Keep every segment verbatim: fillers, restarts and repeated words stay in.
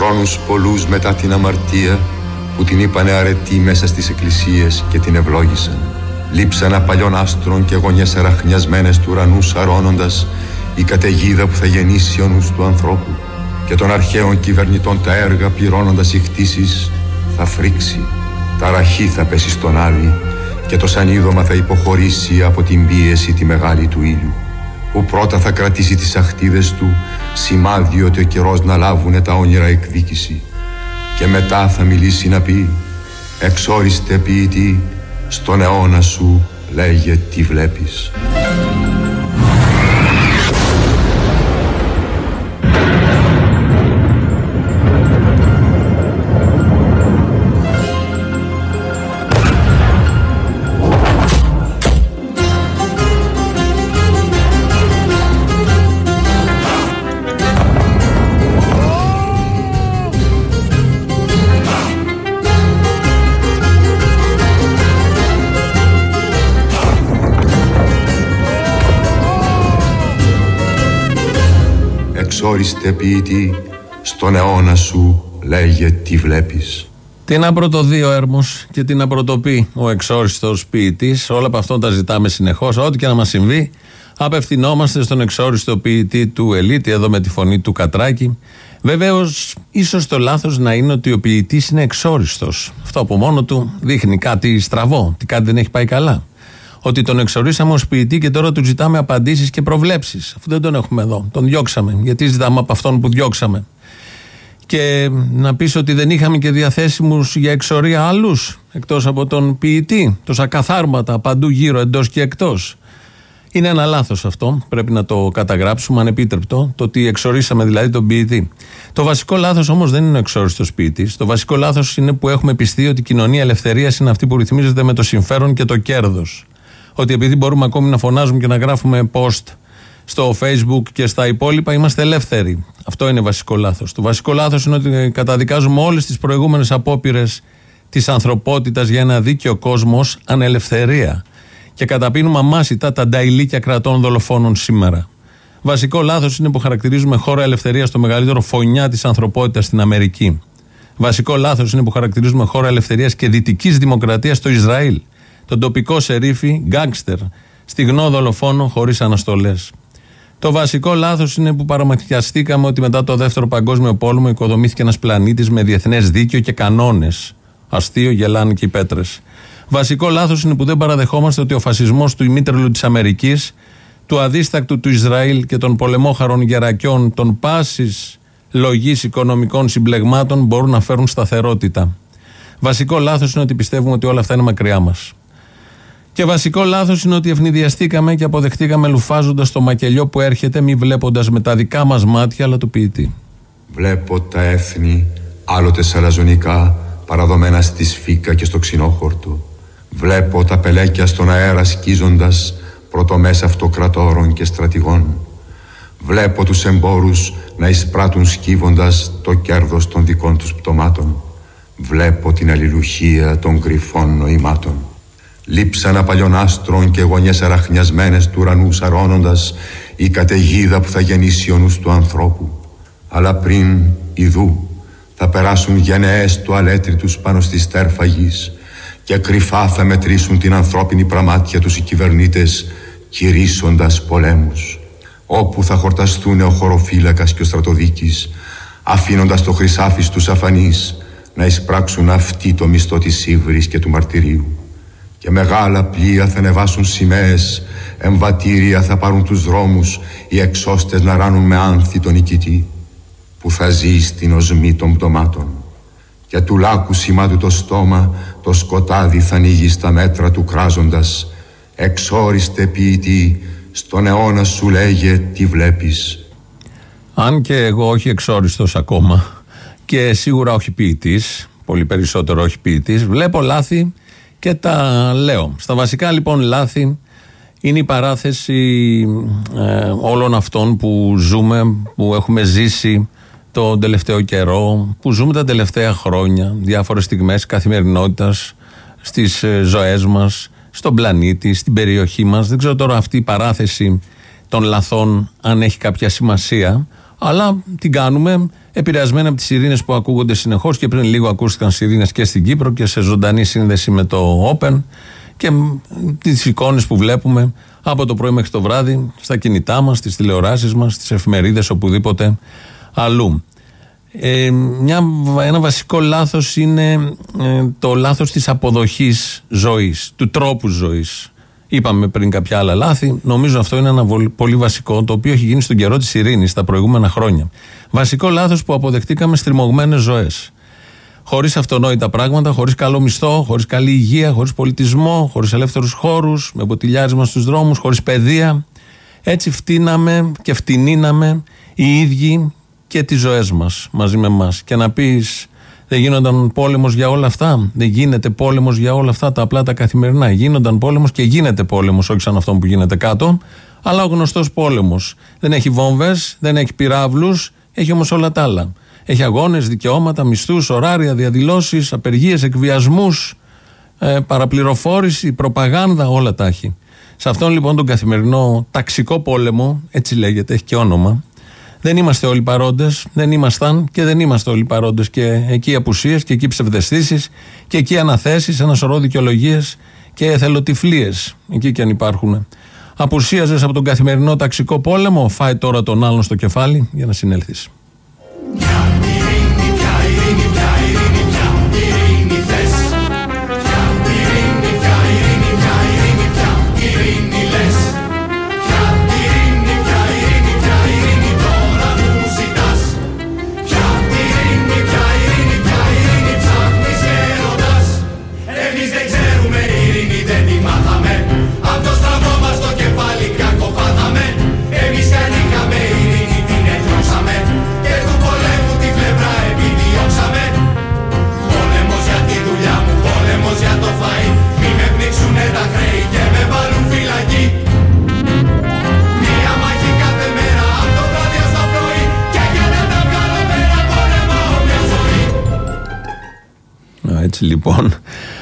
Χρόνους πολλούς μετά την αμαρτία που την είπανε αρετή μέσα στις εκκλησίες και την ευλόγησαν. Λείψανα παλιών άστρων και γωνιές αραχνιασμένες του ουρανού σαρώνοντας η καταιγίδα που θα γεννήσει ο νους του ανθρώπου, και των αρχαίων κυβερνητών τα έργα πληρώνοντας οι χτίσεις θα φρίξει, τα ραχή θα πέσει στον άδει και το σανίδωμα θα υποχωρήσει από την πίεση τη μεγάλη του ήλιου, που πρώτα θα κρατήσει τις αχτίδες του, σημάδι ότι ο καιρός να λάβουνε τα όνειρα εκδίκηση, και μετά θα μιλήσει να πει: «Εξόριστε ποιητή, στον αιώνα σου λέγε τι βλέπεις». Εξόριστε ποιητή, στον αιώνα σου λέγε τι βλέπεις. Τι να πρωτοδεί ο έρμος και τι να πρωτοπεί ο εξόριστος ποιητής, όλα από αυτόν τα ζητάμε συνεχώς. Ό,τι και να μας συμβεί, απευθυνόμαστε στον εξόριστο ποιητή του Ελίτη, εδώ με τη φωνή του Κατράκη. Βεβαίως, ίσως το λάθος να είναι ότι ο ποιητής είναι εξόριστος. Αυτό από μόνο του δείχνει κάτι στραβό, ότι κάτι δεν έχει πάει καλά. Ότι τον εξορίσαμε ως ποιητή και τώρα του ζητάμε απαντήσεις και προβλέψεις. Αφού δεν τον έχουμε εδώ, τον διώξαμε. Γιατί ζητάμε από αυτόν που διώξαμε? Και να πεις ότι δεν είχαμε και διαθέσιμους για εξορία άλλους, εκτός από τον ποιητή, τόσα καθάρματα παντού γύρω, εντός και εκτός. Είναι ένα λάθος αυτό, πρέπει να το καταγράψουμε, ανεπίτρεπτο, το ότι εξορίσαμε δηλαδή τον ποιητή. Το βασικό λάθος όμως δεν είναι ο εξόριστος ποιητής. Το βασικό λάθος είναι που έχουμε πιστεί ότι η κοινωνία ελευθερίας είναι αυτή που ρυθμίζεται με το συμφέρον και το κέρδος. Ότι επειδή μπορούμε ακόμη να φωνάζουμε και να γράφουμε post στο Facebook και στα υπόλοιπα, είμαστε ελεύθεροι. Αυτό είναι βασικό λάθος. Το βασικό λάθος είναι ότι καταδικάζουμε όλες τις προηγούμενες απόπειρες της ανθρωπότητας για ένα δίκαιο κόσμο ως ανελευθερία. Και καταπίνουμε αμάσιτα τα νταϊλίκια κρατών δολοφόνων σήμερα. Βασικό λάθος είναι που χαρακτηρίζουμε χώρα ελευθερίας στο μεγαλύτερο φωνιά της ανθρωπότητας στην Αμερική. Βασικό λάθος είναι που χαρακτηρίζουμε χώρα ελευθερίας και δυτικής δημοκρατίας στο Ισραήλ. Τον τοπικό σερίφη, γκάγκστερ, στιγνό δολοφόνο χωρίς αναστολές. Το βασικό λάθος είναι που παραμαθιαστήκαμε ότι μετά το δεύτερο παγκόσμιο πόλεμο οικοδομήθηκε ένας πλανήτης με διεθνές δίκαιο και κανόνες. Αστείο, γελάνε και οι πέτρες. Βασικό λάθος είναι που δεν παραδεχόμαστε ότι ο φασισμός του ημίτρελου της Αμερικής, του αδίστακτου του Ισραήλ και των πολεμόχαρων γερακιών των πάσης λογής οικονομικών συμπλεγμάτων μπορούν να φέρουν σταθερότητα. Βασικό λάθος είναι ότι πιστεύουμε ότι όλα αυτά είναι μακριά μας. Και βασικό λάθος είναι ότι ευνηδιαστήκαμε και αποδεχτήκαμε λουφάζοντας το μακελιό που έρχεται, μη βλέποντας με τα δικά μας μάτια, αλλά του ποιητή. Βλέπω τα έθνη, άλλοτε σαλαζονικά, παραδομένα στη σφίκα και στο ξινόχορτο. Βλέπω τα πελέκια στον αέρα σκίζοντας πρωτομές αυτοκρατόρων και στρατηγών. Βλέπω τους εμπόρους να εισπράττουν σκύβοντας το κέρδος των δικών τους πτωμάτων. Βλέπω την αλληλουχία των κρυφών νοημάτων. Λείψανα παλιών άστρων και γωνιές αραχνιασμένες του ουρανού σαρώνοντας η καταιγίδα που θα γεννήσει ο νους του ανθρώπου. Αλλά πριν, ιδού, θα περάσουν γενναίες τουαλέτρι τους πάνω στη στέρφα γης και κρυφά θα μετρήσουν την ανθρώπινη πραμάτια τους οι κυβερνήτες, κηρύσσοντας πολέμους. Όπου θα χορταστούν ο χωροφύλακας και ο στρατοδίκης, αφήνοντας το χρυσάφι στους αφανείς να εισπράξουν αυτοί το μισθό της ύβρης και του μαρτυρίου. Και μεγάλα πλοία θα ανεβάσουν σημαίες, εμβατήρια θα πάρουν τους δρόμους, οι εξώστες να ράνουν με άνθη τον νικητή, που θα ζει στην οσμή των πτωμάτων. Και του λάκου σημάτου το στόμα, το σκοτάδι θα ανοίγει στα μέτρα του κράζοντας. Εξόριστε ποιητή, στον αιώνα σου λέγε τι βλέπεις. Αν και εγώ όχι εξόριστος ακόμα και σίγουρα όχι ποιητής, πολύ περισσότερο όχι ποιητής, βλέπω λάθη και τα λέω. Στα βασικά λοιπόν λάθη είναι η παράθεση ε, όλων αυτών που ζούμε, που έχουμε ζήσει τον τελευταίο καιρό, που ζούμε τα τελευταία χρόνια, διάφορες στιγμές καθημερινότητας στις ε, ζωές μας, στον πλανήτη, στην περιοχή μας. Δεν ξέρω τώρα αυτή η παράθεση των λαθών αν έχει κάποια σημασία. Αλλά την κάνουμε επηρεασμένοι από τις σιρήνες που ακούγονται συνεχώς, και πριν λίγο ακούστηκαν σιρήνες και στην Κύπρο και σε ζωντανή σύνδεση με το Open, και τις εικόνες που βλέπουμε από το πρωί μέχρι το βράδυ στα κινητά μας, στις τηλεοράσεις μας, στις εφημερίδες, οπουδήποτε αλλού. Ε, μια, ένα βασικό λάθος είναι ε, το λάθος της αποδοχής ζωής, του τρόπου ζωής. Είπαμε πριν κάποια άλλα λάθη. Νομίζω αυτό είναι ένα πολύ βασικό, το οποίο έχει γίνει στον καιρό της ειρήνης τα προηγούμενα χρόνια. Βασικό λάθος που αποδεχτήκαμε στριμωγμένες ζωές. Χωρίς αυτονόητα πράγματα, χωρίς καλό μισθό, χωρίς καλή υγεία, χωρίς πολιτισμό, χωρίς ελεύθερους χώρους, με μποτιλιάρισμα στους δρόμους, χωρίς παιδεία. Έτσι φτύναμε και φτηνίναμε οι ίδιοι και τις ζωές μας μαζί με εμάς. Και να πεις, δεν γίνονταν πόλεμος για όλα αυτά? Δεν γίνεται πόλεμος για όλα αυτά τα απλά τα καθημερινά? Γίνονταν πόλεμος και γίνεται πόλεμος, όχι σαν αυτό που γίνεται κάτω, αλλά ο γνωστός πόλεμος. Δεν έχει βόμβες, δεν έχει πυράβλους, έχει όμως όλα τα άλλα. Έχει αγώνες, δικαιώματα, μισθούς, ωράρια, διαδηλώσεις, απεργίες, εκβιασμούς, ε, παραπληροφόρηση, προπαγάνδα, όλα τα έχει. Σε αυτόν λοιπόν τον καθημερινό ταξικό πόλεμο, έτσι λέγεται, έχει και όνομα, δεν είμαστε όλοι παρόντες, δεν ήμασταν και δεν είμαστε όλοι παρόντες. Και εκεί απουσίες και εκεί ψευδαισθήσεις και εκεί αναθέσεις, ένα σωρό δικαιολογίες και εθελοτυφλίες, εκεί και αν υπάρχουν. Απουσίαζες από τον καθημερινό ταξικό πόλεμο, φάει τώρα τον άλλον στο κεφάλι για να συνέλθεις. Έτσι λοιπόν,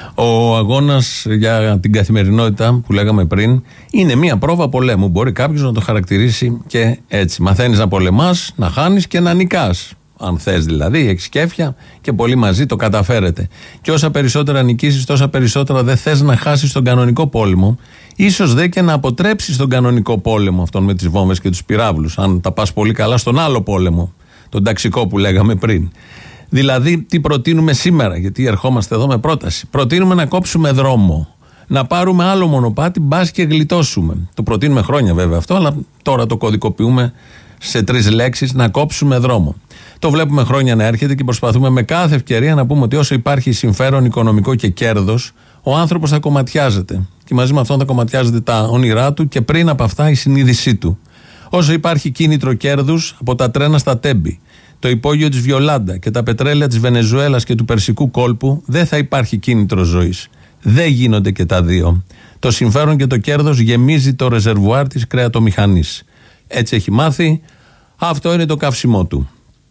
ο αγώνας για την καθημερινότητα που λέγαμε πριν είναι μια πρόβα πολέμου. Μπορεί κάποιος να το χαρακτηρίσει και έτσι. Μαθαίνεις να πολεμάς, να χάνεις και να νικάς. Αν θες δηλαδή, έχεις κέφια και πολύ μαζί το καταφέρετε. Και όσα περισσότερα νικήσεις, τόσα περισσότερα δεν θες να χάσεις τον κανονικό πόλεμο. Ίσως δε και να αποτρέψεις τον κανονικό πόλεμο, αυτόν με τις βόμβες και τους πυράβλους. Αν τα πας πολύ καλά στον άλλο πόλεμο, τον ταξικό που λέγαμε πριν. Δηλαδή, τι προτείνουμε σήμερα, γιατί ερχόμαστε εδώ με πρόταση. Προτείνουμε να κόψουμε δρόμο. Να πάρουμε άλλο μονοπάτι, μπας και γλιτώσουμε. Το προτείνουμε χρόνια βέβαια αυτό, αλλά τώρα το κωδικοποιούμε σε τρεις λέξεις: να κόψουμε δρόμο. Το βλέπουμε χρόνια να έρχεται και προσπαθούμε με κάθε ευκαιρία να πούμε ότι όσο υπάρχει συμφέρον οικονομικό και κέρδος, ο άνθρωπος θα κομματιάζεται. Και μαζί με αυτόν θα κομματιάζεται τα όνειρά του και πριν από αυτά η συνείδησή του. Όσο υπάρχει κίνητρο κέρδους από τα τρένα στα Τέμπη, το υπόγειο της Βιολάντα και τα πετρέλαια της Βενεζουέλας και του Περσικού κόλπου, δεν θα υπάρχει κίνητρο ζωής. Δεν γίνονται και τα δύο. Το συμφέρον και το κέρδος γεμίζει το ρεζερβουάρ της κρεατομηχανής. Έτσι έχει μάθει, αυτό είναι το καύσιμό του.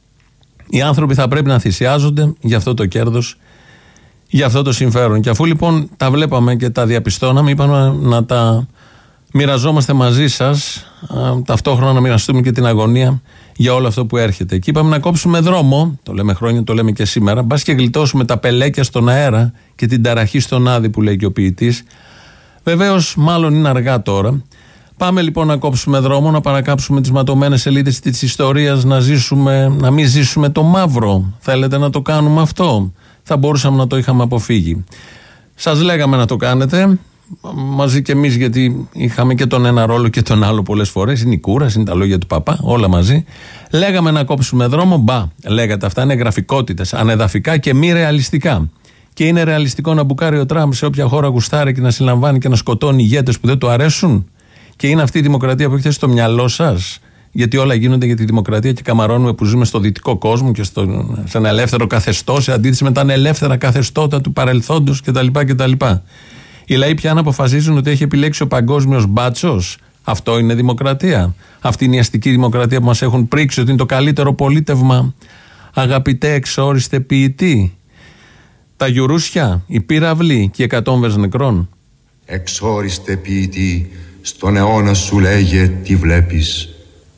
Οι άνθρωποι θα πρέπει να θυσιάζονται για αυτό το κέρδος, για αυτό το συμφέρον. Και αφού λοιπόν τα βλέπαμε και τα διαπιστώναμε, είπαμε να τα μοιραζόμαστε μαζί σας, α, ταυτόχρονα να μοιραστούμε και την αγωνία για όλο αυτό που έρχεται. Και είπαμε να κόψουμε δρόμο, το λέμε χρόνια, το λέμε και σήμερα, μπας και γλιτώσουμε τα πελέκια στον αέρα και την ταραχή στον άδει που λέει και ο ποιητής. Βεβαίως, μάλλον είναι αργά τώρα. Πάμε λοιπόν να κόψουμε δρόμο, να παρακάψουμε τις ματωμένες σελίδες της ιστορίας, να ζήσουμε, να μην ζήσουμε το μαύρο. Θέλετε να το κάνουμε αυτό? Θα μπορούσαμε να το είχαμε αποφύγει. Σας λέγαμε να το κάνετε, μαζί και εμείς, γιατί είχαμε και τον ένα ρόλο και τον άλλο πολλές φορές. Είναι η κούρας, είναι τα λόγια του παπά, όλα μαζί. Λέγαμε να κόψουμε δρόμο, μπα, λέγατε, αυτά είναι γραφικότητες, ανεδαφικά και μη ρεαλιστικά. Και είναι ρεαλιστικό να μπουκάρει ο Τραμπ σε όποια χώρα γουστάρει και να συλλαμβάνει και να σκοτώνει ηγέτες που δεν του αρέσουν? Και είναι αυτή η δημοκρατία που έχετε στο μυαλό σας? Γιατί όλα γίνονται για τη δημοκρατία και καμαρώνουμε που ζούμε στο δυτικό κόσμο και στο, σε ένα ελεύθερο καθεστώς, σε αντίθεση με τα ανελεύθερα καθεστώτα του παρελθόντος κτλ. κτλ. Οι λαοί πια να αποφασίζουν ότι έχει επιλέξει ο παγκόσμιος μπάτσος. Αυτό είναι δημοκρατία? Αυτή είναι η αστική δημοκρατία που μας έχουν πρίξει ότι είναι το καλύτερο πολίτευμα? Αγαπητέ εξόριστε ποιητή, τα γιουρούσια, οι πύραυλοι και οι εκατόμβες νεκρών. Εξόριστε ποιητή, στον αιώνα σου λέγε τι βλέπεις.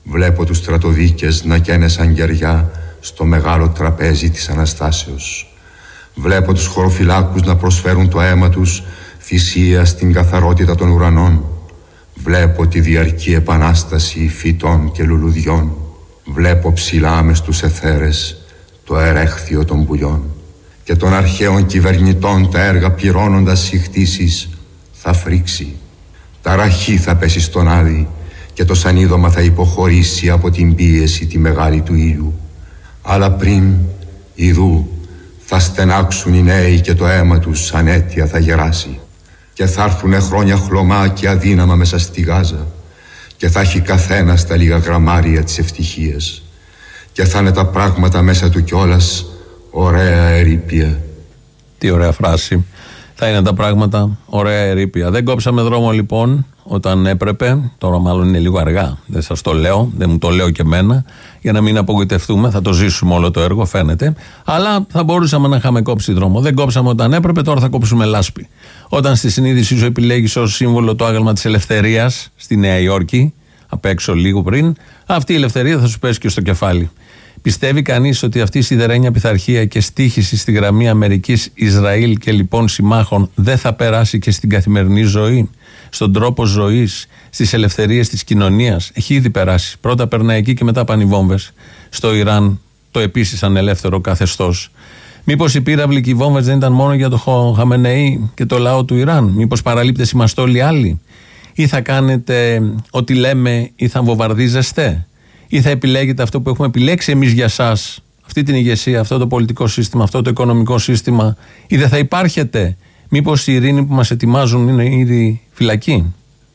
Βλέπω τους στρατοδίκες να καίνε σαν κεριά στο μεγάλο τραπέζι της Αναστάσεως. Βλέπω τους χωροφυλάκους να προσφέρουν το αίμα τους θυσία στην καθαρότητα των ουρανών. Βλέπω τη διαρκή επανάσταση φυτών και λουλουδιών. Βλέπω ψηλά μες στους αιθέρες το ερέχθιο των πουλιών. Και των αρχαίων κυβερνητών τα έργα πληρώνοντας συχτήσεις θα φρίξει. Τα ραχή θα πέσει στον άδει και το σανίδωμα θα υποχωρήσει από την πίεση τη μεγάλη του ήλιου. Αλλά πριν, ιδού, θα στενάξουν οι νέοι και το αίμα τους σαν αίτια θα γεράσει. Και θα έρθουνε χρόνια χλωμά και αδύναμα μέσα στη Γάζα. Και θα έχει καθένας τα λίγα γραμμάρια της ευτυχίας. Και θα είναι τα πράγματα μέσα του κιόλας ωραία ερείπια. Τι ωραία φράση. Θα είναι τα πράγματα ωραία ερείπια. Δεν κόψαμε δρόμο λοιπόν όταν έπρεπε. Τώρα μάλλον είναι λίγο αργά. Δεν σας το λέω, δεν μου το λέω και εμένα, για να μην απογοητευτούμε. Θα το ζήσουμε όλο το έργο, φαίνεται. Αλλά θα μπορούσαμε να είχαμε κόψει δρόμο. Δεν κόψαμε όταν έπρεπε, τώρα θα κόψουμε λάσπη. Όταν στη συνείδησή σου επιλέγεις ως σύμβολο το άγαλμα της ελευθερίας στη Νέα Υόρκη, απ' έξω λίγο πριν, αυτή η ελευθερία θα σου πέσει και στο κεφάλι. Πιστεύει κανείς ότι αυτή η σιδερένια πειθαρχία και στοίχηση στη γραμμή Αμερικής, Ισραήλ και λοιπόν συμμάχων δεν θα περάσει και στην καθημερινή ζωή, στον τρόπο ζωής, στις ελευθερίες της κοινωνίας? Έχει ήδη περάσει. Πρώτα περνάει εκεί και μετά πάνε οι βόμβες. Στο Ιράν το επίσης ανελεύθερο καθεστώς. Μήπως οι πύραυλοι και οι βόμβες δεν ήταν μόνο για το Χαμενεή και το λαό του Ιράν? Μήπως παραλείπτες είμαστε όλοι άλλοι? Ή θα κάνετε ό,τι λέμε ή θα βομβαρδίζεστε? Ή θα επιλέγετε αυτό που έχουμε επιλέξει εμείς για σας, αυτή την ηγεσία, αυτό το πολιτικό σύστημα, αυτό το οικονομικό σύστημα? Ή δεν θα υπάρχετε? Μήπως η ειρήνη που μας ετοιμάζουν είναι ήδη φυλακή?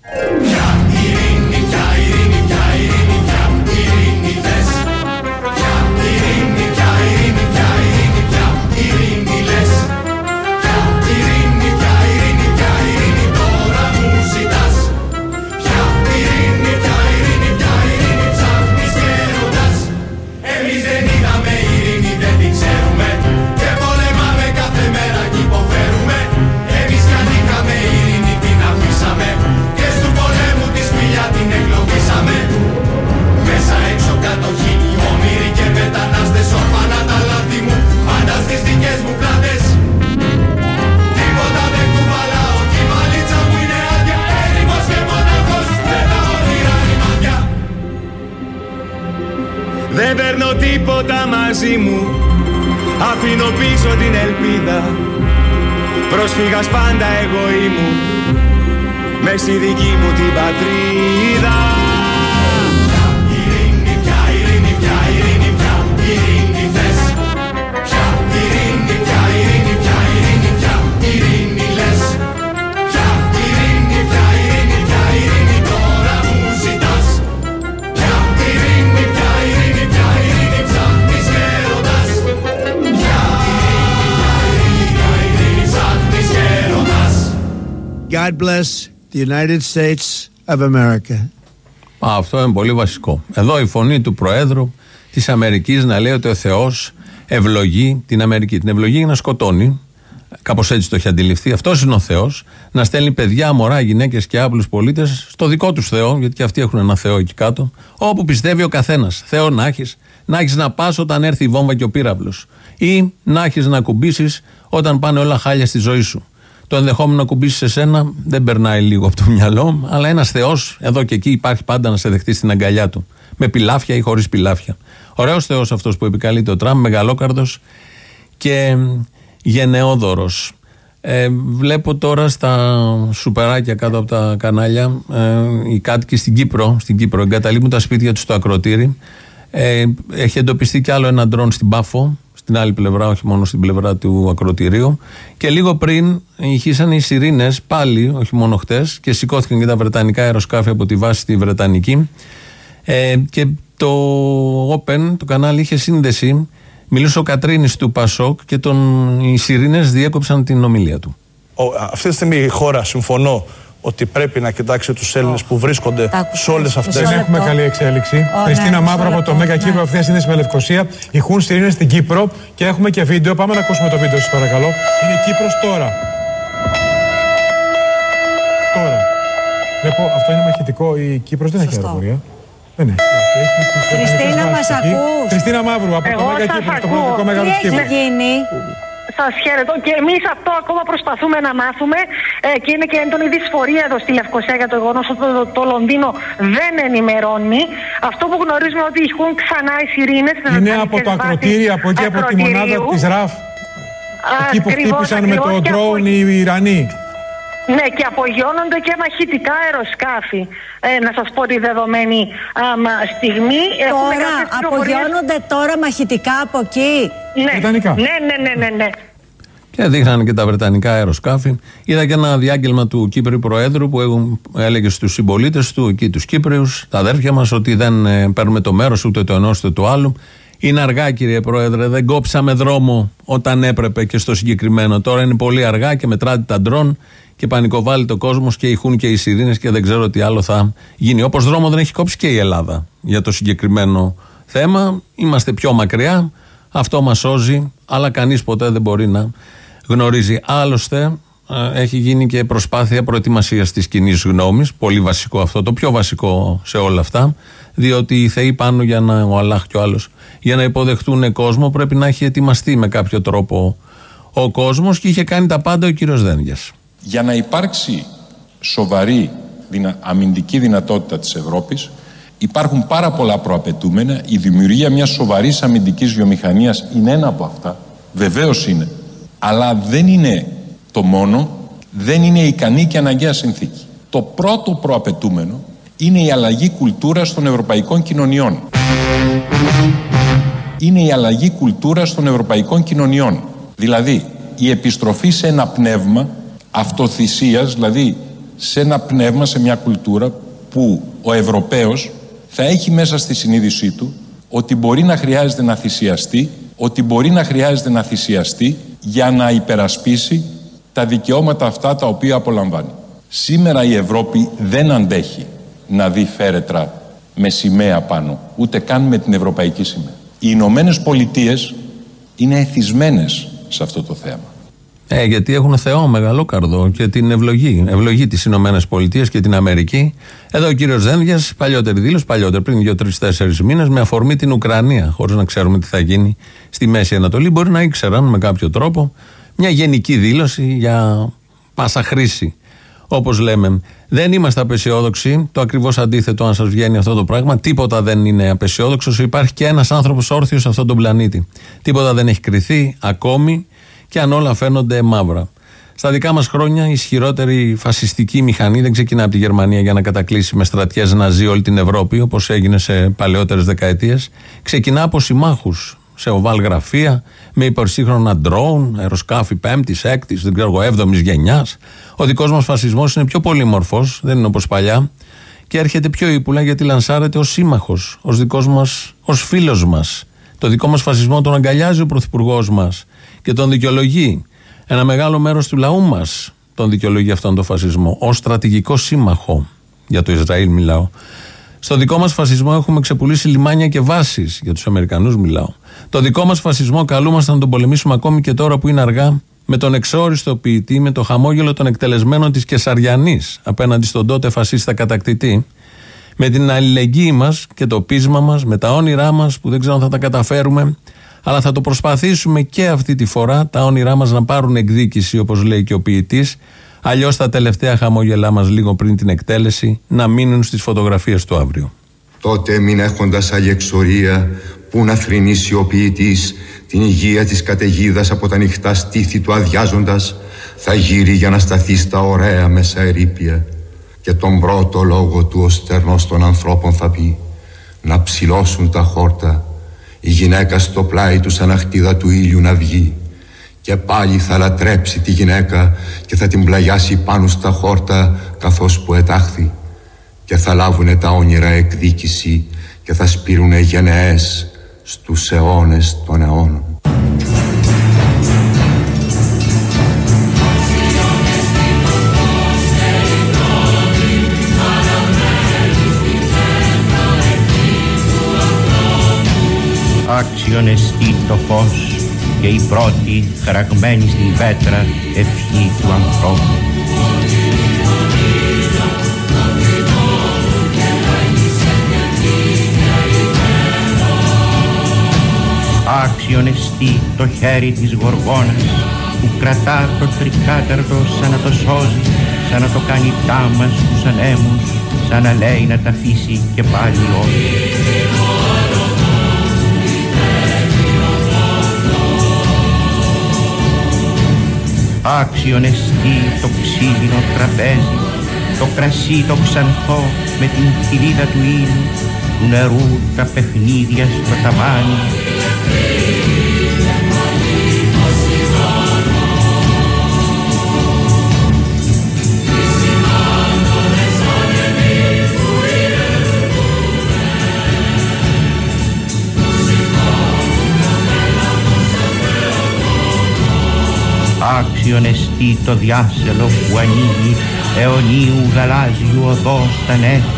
Δεν παίρνω τίποτα μαζί μου, αφήνω πίσω την ελπίδα. Πρόσφυγας πάντα εγώ ήμουν, μες στη δική μου την πατρίδα. Ποια ειρήνη, ποια ειρήνη, ποια ειρήνη, ποια ειρήνη θες? Ποια ειρήνη, ποια ειρήνη, ποια ειρήνη, ποια ειρήνη λες? Ποια ειρήνη, ποια ειρήνη, ποια ειρήνη τώρα μου ζητάς? Ποια ειρήνη, ποια ειρήνη, ποια ειρήνη ψάχνεις γέροντας? Ποια ειρήνη, ποια ειρήνη ψάχνεις γέροντας? God bless the United States of America. Αυτό είναι πολύ βασικό. Εδώ η φωνή του Προέδρου της Αμερικής να λέει ότι ο Θεός ευλογεί την Αμερική. Την ευλογεί για να σκοτώνει. Κάπως έτσι το έχει αντιληφθεί. Αυτός είναι ο Θεός. Να στέλνει παιδιά, μωρά, γυναίκες και άπλους πολίτες στο δικό τους Θεό, γιατί και αυτοί έχουν ένα Θεό εκεί κάτω, όπου πιστεύει ο καθένας. Θεό να έχεις, να έχεις να πας όταν έρθει η βόμβα και ο πύραυλος. Ή να έχεις να ακουμπήσεις όταν πάνε όλα χάλια στη ζωή σου. Το ενδεχόμενο να ακουμπήσεις εσένα δεν περνάει λίγο από το μυαλό, αλλά ένας Θεός εδώ και εκεί υπάρχει πάντα να σε δεχτεί στην αγκαλιά του. Με πιλάφια ή χωρίς πιλάφια. Ωραίος Θεός αυτός που επικαλείται ο Τραμπ, μεγαλόκαρδος και γενναιόδωρος. Ε, βλέπω τώρα στα σουπεράκια κάτω από τα κανάλια ε, οι κάτοικοι στην Κύπρο, στην Κύπρο εγκαταλείπουν τα σπίτια τους στο Ακροτήρι. Ε, έχει εντοπιστεί κι άλλο ένα ντρόν στην Πάφο, στην άλλη πλευρά, όχι μόνο στην πλευρά του Ακροτηρίου. Και λίγο πριν ηχήσαν οι σιρήνες πάλι, όχι μόνο χτες, και σηκώθηκαν και τα βρετανικά αεροσκάφη από τη βάση στη Βρετανική. Ε, και το Open, το κανάλι, είχε σύνδεση. Μιλούσε ο Κατρίνης του Πασόκ και τον, οι σιρήνες διέκοψαν την ομιλία του. Ο, αυτή τη στιγμή η χώρα, συμφωνώ, ότι πρέπει να κοιτάξει τους Έλληνες που βρίσκονται σε όλες αυτές. Δεν έχουμε καλή εξέλιξη. Χριστίνα Μαύρο από το Μέγα Κύπρο, ευθεία σύνδεση με Λευκοσία. Ηχούν σιρήνες στην Κύπρο και έχουμε και βίντεο. Πάμε να ακούσουμε το βίντεο, σας παρακαλώ. Είναι Κύπρος τώρα. Τώρα. Βλέπω, αυτό είναι μαχητικό. Η Κύπρος δεν έχει αεροπορία. Ναι, ναι. Κριστίνα, μας ακούς? Κριστίνα Μαύρου, από το Μέγα Κύπρο, το Πολιτικό Μέγαρο της Κύπρου. Τι έχει γίνει? Σας χαιρετώ και εμείς αυτό ακόμα προσπαθούμε να μάθουμε ε, και είναι και έντονη δυσφορία εδώ στη Λευκοσία για το γεγονός ότι το, το Λονδίνο δεν ενημερώνει. Αυτό που γνωρίζουμε ότι ηχούν ξανά οι σιρήνες. Είναι από το ακροτήρι, από εκεί από τη μονάδα της ΡΑΦ. Εκεί που χτύπησαν με το ντρόουν οι Ιρανοί. Ναι, και απογειώνονται και μαχητικά αεροσκάφη. Ε, να σας πω τη δεδομένη άμα, στιγμή. Τώρα, απογειώνονται τώρα μαχητικά από εκεί. Ναι, Βρετανικά. Ναι, ναι, ναι, ναι, ναι. Και δείχνανε και τα βρετανικά αεροσκάφη. Είδα και ένα διάγγελμα του Κύπριου Προέδρου που έλεγε στους συμπολίτες του, εκεί τους Κύπριους, τα αδέρφια μας, ότι δεν ε, παίρνουμε το μέρος ούτε το ενός ούτε το άλλου. Είναι αργά, κύριε Πρόεδρε, δεν κόψαμε δρόμο όταν έπρεπε και στο συγκεκριμένο. Τώρα είναι πολύ αργά και μετράτε τα ντρόν και πανικοβάλλει το κόσμος και ηχούν και οι σιρήνες και δεν ξέρω τι άλλο θα γίνει. Όπως δρόμο δεν έχει κόψει και η Ελλάδα για το συγκεκριμένο θέμα. Είμαστε πιο μακριά, αυτό μας σώζει, αλλά κανείς ποτέ δεν μπορεί να γνωρίζει. Άλλωστε, έχει γίνει και προσπάθεια προετοιμασίας της κοινής γνώμης, πολύ βασικό αυτό, το πιο βασικό σε όλα αυτά, διότι οι θεοί πάνω για να, ο Αλλάχ και ο άλλος, για να υποδεχτούν κόσμο πρέπει να έχει ετοιμαστεί με κάποιο τρόπο ο κόσμος και είχε κάνει τα πάντα ο κύριος Δένδιας. Για να υπάρξει σοβαρή δυνα... αμυντική δυνατότητα της Ευρώπης υπάρχουν πάρα πολλά προαπαιτούμενα. Η δημιουργία μιας σοβαρής αμυντικής βιομηχανίας είναι ένα από αυτά, βεβαίως είναι, αλλά δεν είναι το μόνο, δεν είναι ικανή και αναγκαία συνθήκη. Το πρώτο προαπαιτούμενο είναι η αλλαγή κουλτούρας των ευρωπαϊκών κοινωνιών. Είναι η αλλαγή κουλτούρας των ευρωπαϊκών κοινωνιών. Δηλαδή, η επιστροφή σε ένα πνεύμα αυτοθυσίας, δηλαδή σε ένα πνεύμα, σε μια κουλτούρα που ο Ευρωπαίος θα έχει μέσα στη συνείδησή του ότι μπορεί να χρειάζεται να θυσιαστεί, ότι μπορεί να χρειάζεται να θυσιαστεί για να υπερασπίσει τα δικαιώματα αυτά τα οποία απολαμβάνει. Σήμερα η Ευρώπη δεν αντέχει να δει φέρετρα με σημαία πάνω, ούτε καν με την ευρωπαϊκή σημαία. Οι Ηνωμένες Πολιτείες είναι εθισμένες σε αυτό το θέμα. Ε, γιατί έχουν Θεό μεγαλόκαρδο και την ευλογή. Ευλογή τις Ηνωμένες Πολιτείες και την Αμερική. Εδώ ο κύριος Δένδιας, παλιότερη δήλωση, παλιότερη, πριν δύο, τρεις, τέσσερις μήνες, με αφορμή την Ουκρανία, χωρίς να ξέρουμε τι θα γίνει στη Μέση Ανατολή. Μπορεί να ήξεραν με κάποιο τρόπο μια γενική δήλωση για πάσα χρήση. Όπως λέμε, δεν είμαστε απεσιόδοξοι. Το ακριβώς αντίθετο, αν σας βγαίνει αυτό το πράγμα. Τίποτα δεν είναι απεσιόδοξος. Υπάρχει και ένας άνθρωπος όρθιος σε αυτόν τον πλανήτη. Τίποτα δεν έχει κριθεί ακόμη και αν όλα φαίνονται μαύρα. Στα δικά μας χρόνια, η ισχυρότερη φασιστική μηχανή δεν ξεκινά από τη Γερμανία για να κατακλείσει με στρατιές ναζί όλη την Ευρώπη, όπως έγινε σε παλαιότερες δεκαετίες. Ξεκινά από συμμάχους σε οβάλ γραφεία, με υπερσύγχρονα ντρόουν, αεροσκάφη πέμπτης, έκτης, δεν ξέρω εγώ, έβδομης γενιάς. Ο δικός μας φασισμός είναι πιο πολυμορφός, δεν είναι όπως παλιά, και έρχεται πιο ύπουλα γιατί λανσάρεται ως σύμμαχος, ως δικός μας, ως φίλος μας. Το δικό μας φασισμό τον αγκαλιάζει ο πρωθυπουργός μας και τον δικαιολογεί. Ένα μεγάλο μέρος του λαού μας τον δικαιολογεί αυτόν τον φασισμό ως στρατηγικό σύμμαχο. Για το Ισραήλ μιλάω. Στο δικό μας φασισμό έχουμε ξεπουλήσει λιμάνια και βάσεις. Για τους Αμερικανούς μιλάω. Το δικό μας φασισμό καλούμαστε να τον πολεμήσουμε ακόμη και τώρα που είναι αργά, με τον εξόριστο ποιητή, με το χαμόγελο των εκτελεσμένων της Κεσαριανής απέναντι στον τότε φασίστα κατακτητή, με την αλληλεγγύη μας και το πείσμα μας, με τα όνειρά μας που δεν ξέρω αν θα τα καταφέρουμε, αλλά θα το προσπαθήσουμε και αυτή τη φορά τα όνειρά μας να πάρουν εκδίκηση, όπως λέει και ο ποιητής, αλλιώς τα τελευταία χαμόγελά μας λίγο πριν την εκτέλεση να μείνουν στις φωτογραφίες του αύριο. Τότε μην έχοντας άλλη εξορία που να θρηνήσει ο ποιητής την υγεία της καταιγίδας από τα νυχτά στήθη του αδειάζοντας, θα γύρει για να σταθεί στα ωραία μέσα ερείπια και τον πρώτο λόγο του ο στερνός των ανθρώπων θα πει να ψηλώσουν τα χόρτα, η γυναίκα στο πλάι του σαν αχτίδα του ήλιου να βγει και πάλι θα λατρέψει τη γυναίκα και θα την πλαγιάσει πάνω στα χόρτα καθώς που ετάχθη και θα λάβουνε τα όνειρα εκδίκηση και θα σπείρουνε γενναίες στους αιώνες των αιώνων. Άξιον εστί το φως και η πρώτη χαραγμένη στην πέτρα ευχή του ανθρώπου. Άξιον εστί το χέρι της Γοργόνας που κρατά το τρικάταρτο σαν να το σώζει, σαν να το κάνει τάμα στους ανέμους, σαν να λέει να τα αφήσει και πάλι όχι. Άξιον εστί το ξύλινο τραπέζι, το κρασί το ξανθό με την κοιλίδα του ήλιου, του νερού τα παιχνίδια στο ταβάνι. Άξιον εστί το διάσελο που ανοίγει αιωνίου γαλάζιου οδό στα νέφη.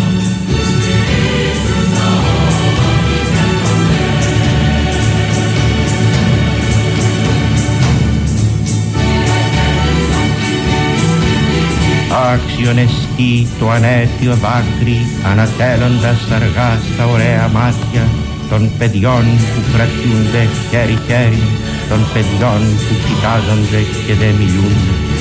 Άξιον εστί το ανέτειο δάκρυ ανατέλλοντας αργά στα ωραία μάτια των παιδιών που κρατιούνται χέρι-χέρι, των παιδιών που κοιτάζονται και δεν μιλούν.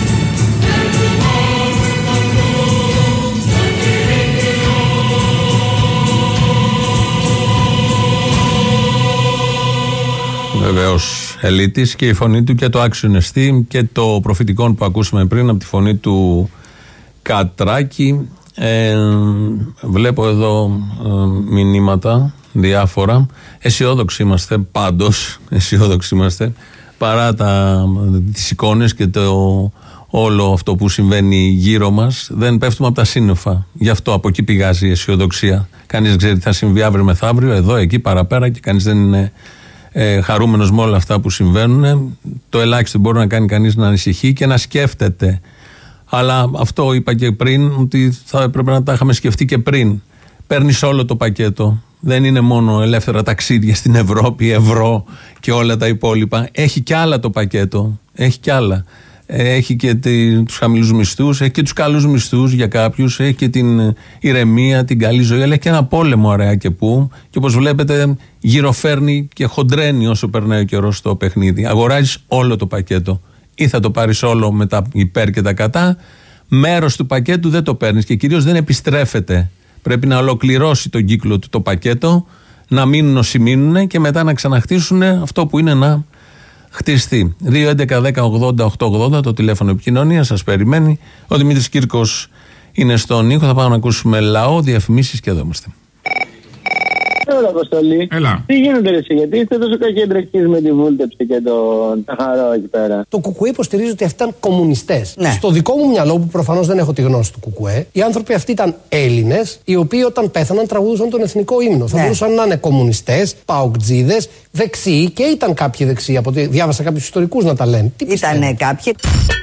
Βεβαίως Ελίτης και η φωνή του και το άξιον εστί και το προφητικόν που ακούσαμε πριν από τη φωνή του Κατράκη. Ε, βλέπω εδώ ε, μηνύματα διάφορα. Αισιόδοξοι είμαστε πάντως, αισιόδοξοι είμαστε παρά τα, τις εικόνες και το όλο αυτό που συμβαίνει γύρω μας. Δεν πέφτουμε από τα σύννεφα. Γι' αυτό από εκεί πηγάζει η αισιοδοξία. Κανείς δεν ξέρει τι θα συμβεί αύριο μεθαύριο, εδώ, εκεί, παραπέρα, και κανείς δεν είναι ε, χαρούμενος με όλα αυτά που συμβαίνουν. Το ελάχιστο μπορεί να κάνει κανείς να ανησυχεί και να σκέφτεται. Αλλά αυτό είπα και πριν, ότι θα έπρεπε να τα είχαμε σκεφτεί και πριν. Παίρνεις όλο το πακέτο. Δεν είναι μόνο ελεύθερα ταξίδια στην Ευρώπη, ευρώ και όλα τα υπόλοιπα. Έχει κι άλλα το πακέτο. Έχει κι άλλα. Έχει και τους χαμηλούς μισθούς, έχει και τους καλούς μισθούς για κάποιους, έχει και την ηρεμία, την καλή ζωή, αλλά έχει και ένα πόλεμο αραιά και πού. Και όπως βλέπετε, γυροφέρνει και χοντρένει όσο περνάει ο καιρός στο παιχνίδι. Αγοράζεις όλο το πακέτο. Ή θα το πάρεις όλο με τα υπέρ και τα κατά, μέρος του πακέτου δεν το παίρνεις και κυρίως δεν επιστρέφεται. Πρέπει να ολοκληρώσει τον κύκλο του το πακέτο, να μείνουν όσοι μείνουν και μετά να ξαναχτίσουν αυτό που είναι να χτιστεί. δύο έντεκα δέκα ογδόντα οκτακόσια ογδόντα το τηλέφωνο επικοινωνία, σας περιμένει. Ο Δημήτρης Κύρκος είναι στον ήχο. Θα πάμε να ακούσουμε λαό, διαφημίσεις και εδώ είμαστε. Έλα, Αποστολή. Έλα. Τι γίνεται εσύ, γιατί είστε τόσο κακεντρεχείς με τη βούλτεψη και τον Ταχαρό εκεί πέρα. Το Κουκουέ υποστηρίζει ότι αυτοί ήταν κομμουνιστές. Ναι. Στο δικό μου μυαλό, που προφανώς δεν έχω τη γνώση του Κουκουέ, οι άνθρωποι αυτοί ήταν Έλληνες, οι οποίοι όταν πέθαναν τραγουδούσαν τον εθνικό ύμνο. Ναι. Θα μπορούσαν να είναι κομμουνιστές, παοκτζίδες, δεξιοί και ήταν κάποιοι δεξιοί. Από ότι διάβασα κάποιους ιστορικούς να τα λένε. Ήτανε κάποιοι.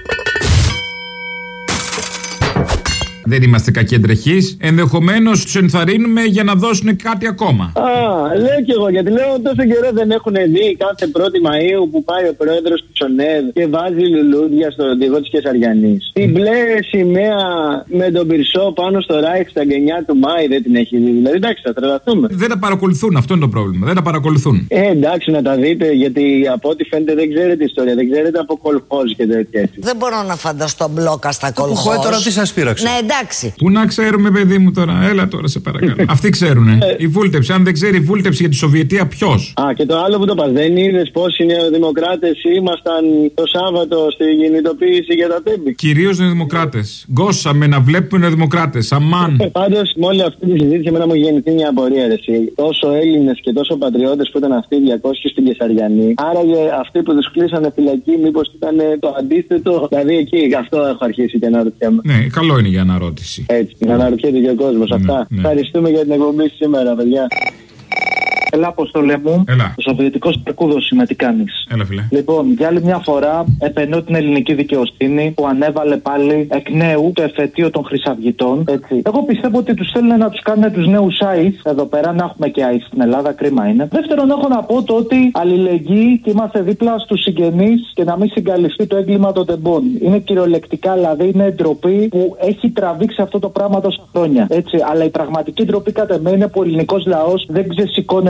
Δεν είμαστε κακεντρεχείς. Ενδεχομένως τους ενθαρρύνουμε για να δώσουν κάτι ακόμα. Α, λέω κι εγώ, γιατί λέω τόσο καιρό δεν έχουν δει κάθε πρώτη Μαΐου που πάει ο πρόεδρος του Τσονέδ και βάζει λουλούδια στον οδηγό της Κεσαριανής. Την μπλε σημαία με τον πυρσό πάνω στο Ράιχσταγκ εννιά του Μάη δεν την έχει δει. Δηλαδή, εντάξει, θα τρελαθούμε. Δεν τα παρακολουθούν, αυτό είναι το πρόβλημα. Δεν τα παρακολουθούν. Ε, εντάξει, να τα δείτε, γιατί από ό,τι φαίνεται δεν ξέρετε ιστορία, δεν ξέρετε από κολχόζ και τέτοια. Δεν μπορώ να φανταστώ μπλόκα στα κολχόζ. Τώρα τι σας πείραξε. Ναι, εντάξει. Πού να ξέρουμε, παιδί μου τώρα, έλα τώρα, σε παρακαλώ. Αυτοί ξέρουνε. Η βούλτεψη, αν δεν ξέρει η βούλτεψη για τη Σοβιετία, ποιος. Α, και το άλλο που το πας, δεν είδες πώς οι νεοδημοκράτες ήμασταν το Σάββατο στη κινητοποίηση για τα τέμπη. Κυρίως νεοδημοκράτες. Γκώσαμε να βλέπουμε νεοδημοκράτες. Αμάν. Πάντως, με όλη αυτή τη συζήτηση, εμένα μου γεννηθεί μια απορία. Εσύ. Τόσο Έλληνες και τόσο πατριώτες που ήταν αυτοί οι διακόσιοι στην Κεσαριανή. Άραγε αυτοί που τους κλείσανε φυλακή, μήπως ήταν το αντίθετο. Δηλαδή εκεί, αυτό έχω αρχίσει και να ρωτιέμαι. Ναι, καλό είναι για αναρώτηση. Έτσι, να αναρωτιέται και ο κόσμος. Ναι, αυτά. Ναι. Ευχαριστούμε για την εκπομπή σήμερα, παιδιά. Έλα, Αποστολέ μου. Έλα. Ο Σοβιετικός Περκούδος είμαι, τι κάνεις. Έλα, φίλε. Λοιπόν, για άλλη μια φορά επενώ την ελληνική δικαιοσύνη που ανέβαλε πάλι εκ νέου το εφετείο των Χρυσαυγητών. Έτσι. Εγώ πιστεύω ότι τους θέλουν να τους κάνουν τους νέους άις εδώ πέρα, να έχουμε και άις στην Ελλάδα, κρίμα είναι. Δεύτερον, έχω να πω το ότι αλληλεγγύη και είμαστε δίπλα στους συγγενείς και να μην συγκαλυφθεί το έγκλημα των τεμπών. Είναι κυριολεκτικά, δηλαδή είναι ντροπή που έχει τραβήξει αυτό το πράγμα τόσα χρόνια. Έτσι. Αλλά η πραγματική ντροπή κατά μένα είναι που ο ελληνικός λαός δεν ξεσηκώνεται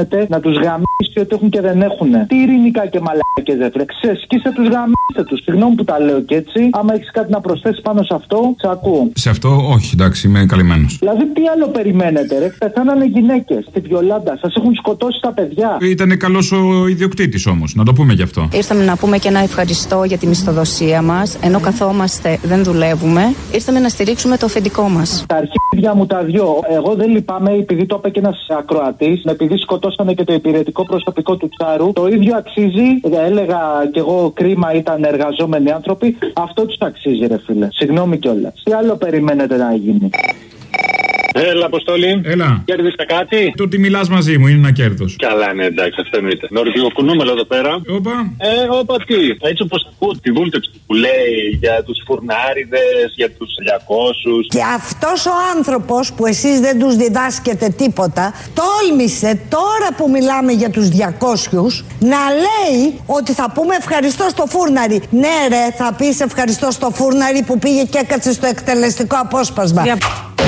κάθεται να τους γαμίσει ότι έχουν και δεν έχουνε. Τι ειρηνικά και μαλάκες ρε φίλε. Ξεσκίστε τους, γαμίστε τους. Συγγνώμη που τα λέω και έτσι. Άμα έχεις κάτι να προσθέσεις πάνω σε αυτό, σε ακούω. Σε αυτό, όχι, εντάξει, είμαι καλυμμένος. Δηλαδή, τι άλλο περιμένετε, ρε. Πεθάνανε γυναίκες στη Βιολάντα. Σας έχουν σκοτώσει τα παιδιά. Ήταν καλός ο ιδιοκτήτης όμως, να το πούμε γι' αυτό. Ήρθαμε να πούμε και ένα ευχαριστώ για τη μισθοδοσία μας. Ενώ καθόμαστε, δεν δουλεύουμε. Ήρθαμε να στηρίξουμε το αφεντικό μας. Τα αρχίδια μου τα δυο. Εγώ δεν λυπάμαι επειδή το είπε και ένας ακροατής. Επειδή σκοτώσανε και το υπηρετικό προσωπικό του Τσάρου. Το ίδιο αξίζει. Έλεγα κι εγώ κρίμα, ήταν εργαζόμενοι άνθρωποι. Αυτό τους αξίζει, ρε φίλε. Συγγνώμη κιόλας. Τι άλλο περιμένετε να γίνει? Έλα, Αποστόλη. Έλα. Κέρδισε κάτι? Το ότι μιλάς μαζί μου είναι ένα κέρδος. Καλά, ναι, εντάξει, αυτό εννοείται. Νορβηγοκουνούμελο εδώ πέρα. Όπα. Ε, όπα τι. Έτσι όπως ακούω τη βούλτεψη που λέει για τους φουρνάριδες, για τους διακόσιους. Και αυτός ο άνθρωπος που εσείς δεν τους διδάσκετε τίποτα, τόλμησε τώρα που μιλάμε για τους διακόσιους να λέει ότι θα πούμε ευχαριστώ στο φούρναρι. Ναι, ρε, θα πεις ευχαριστώ στο φούρναρι που πήγε και έκατσε στο εκτελεστικό απόσπασμα. Για...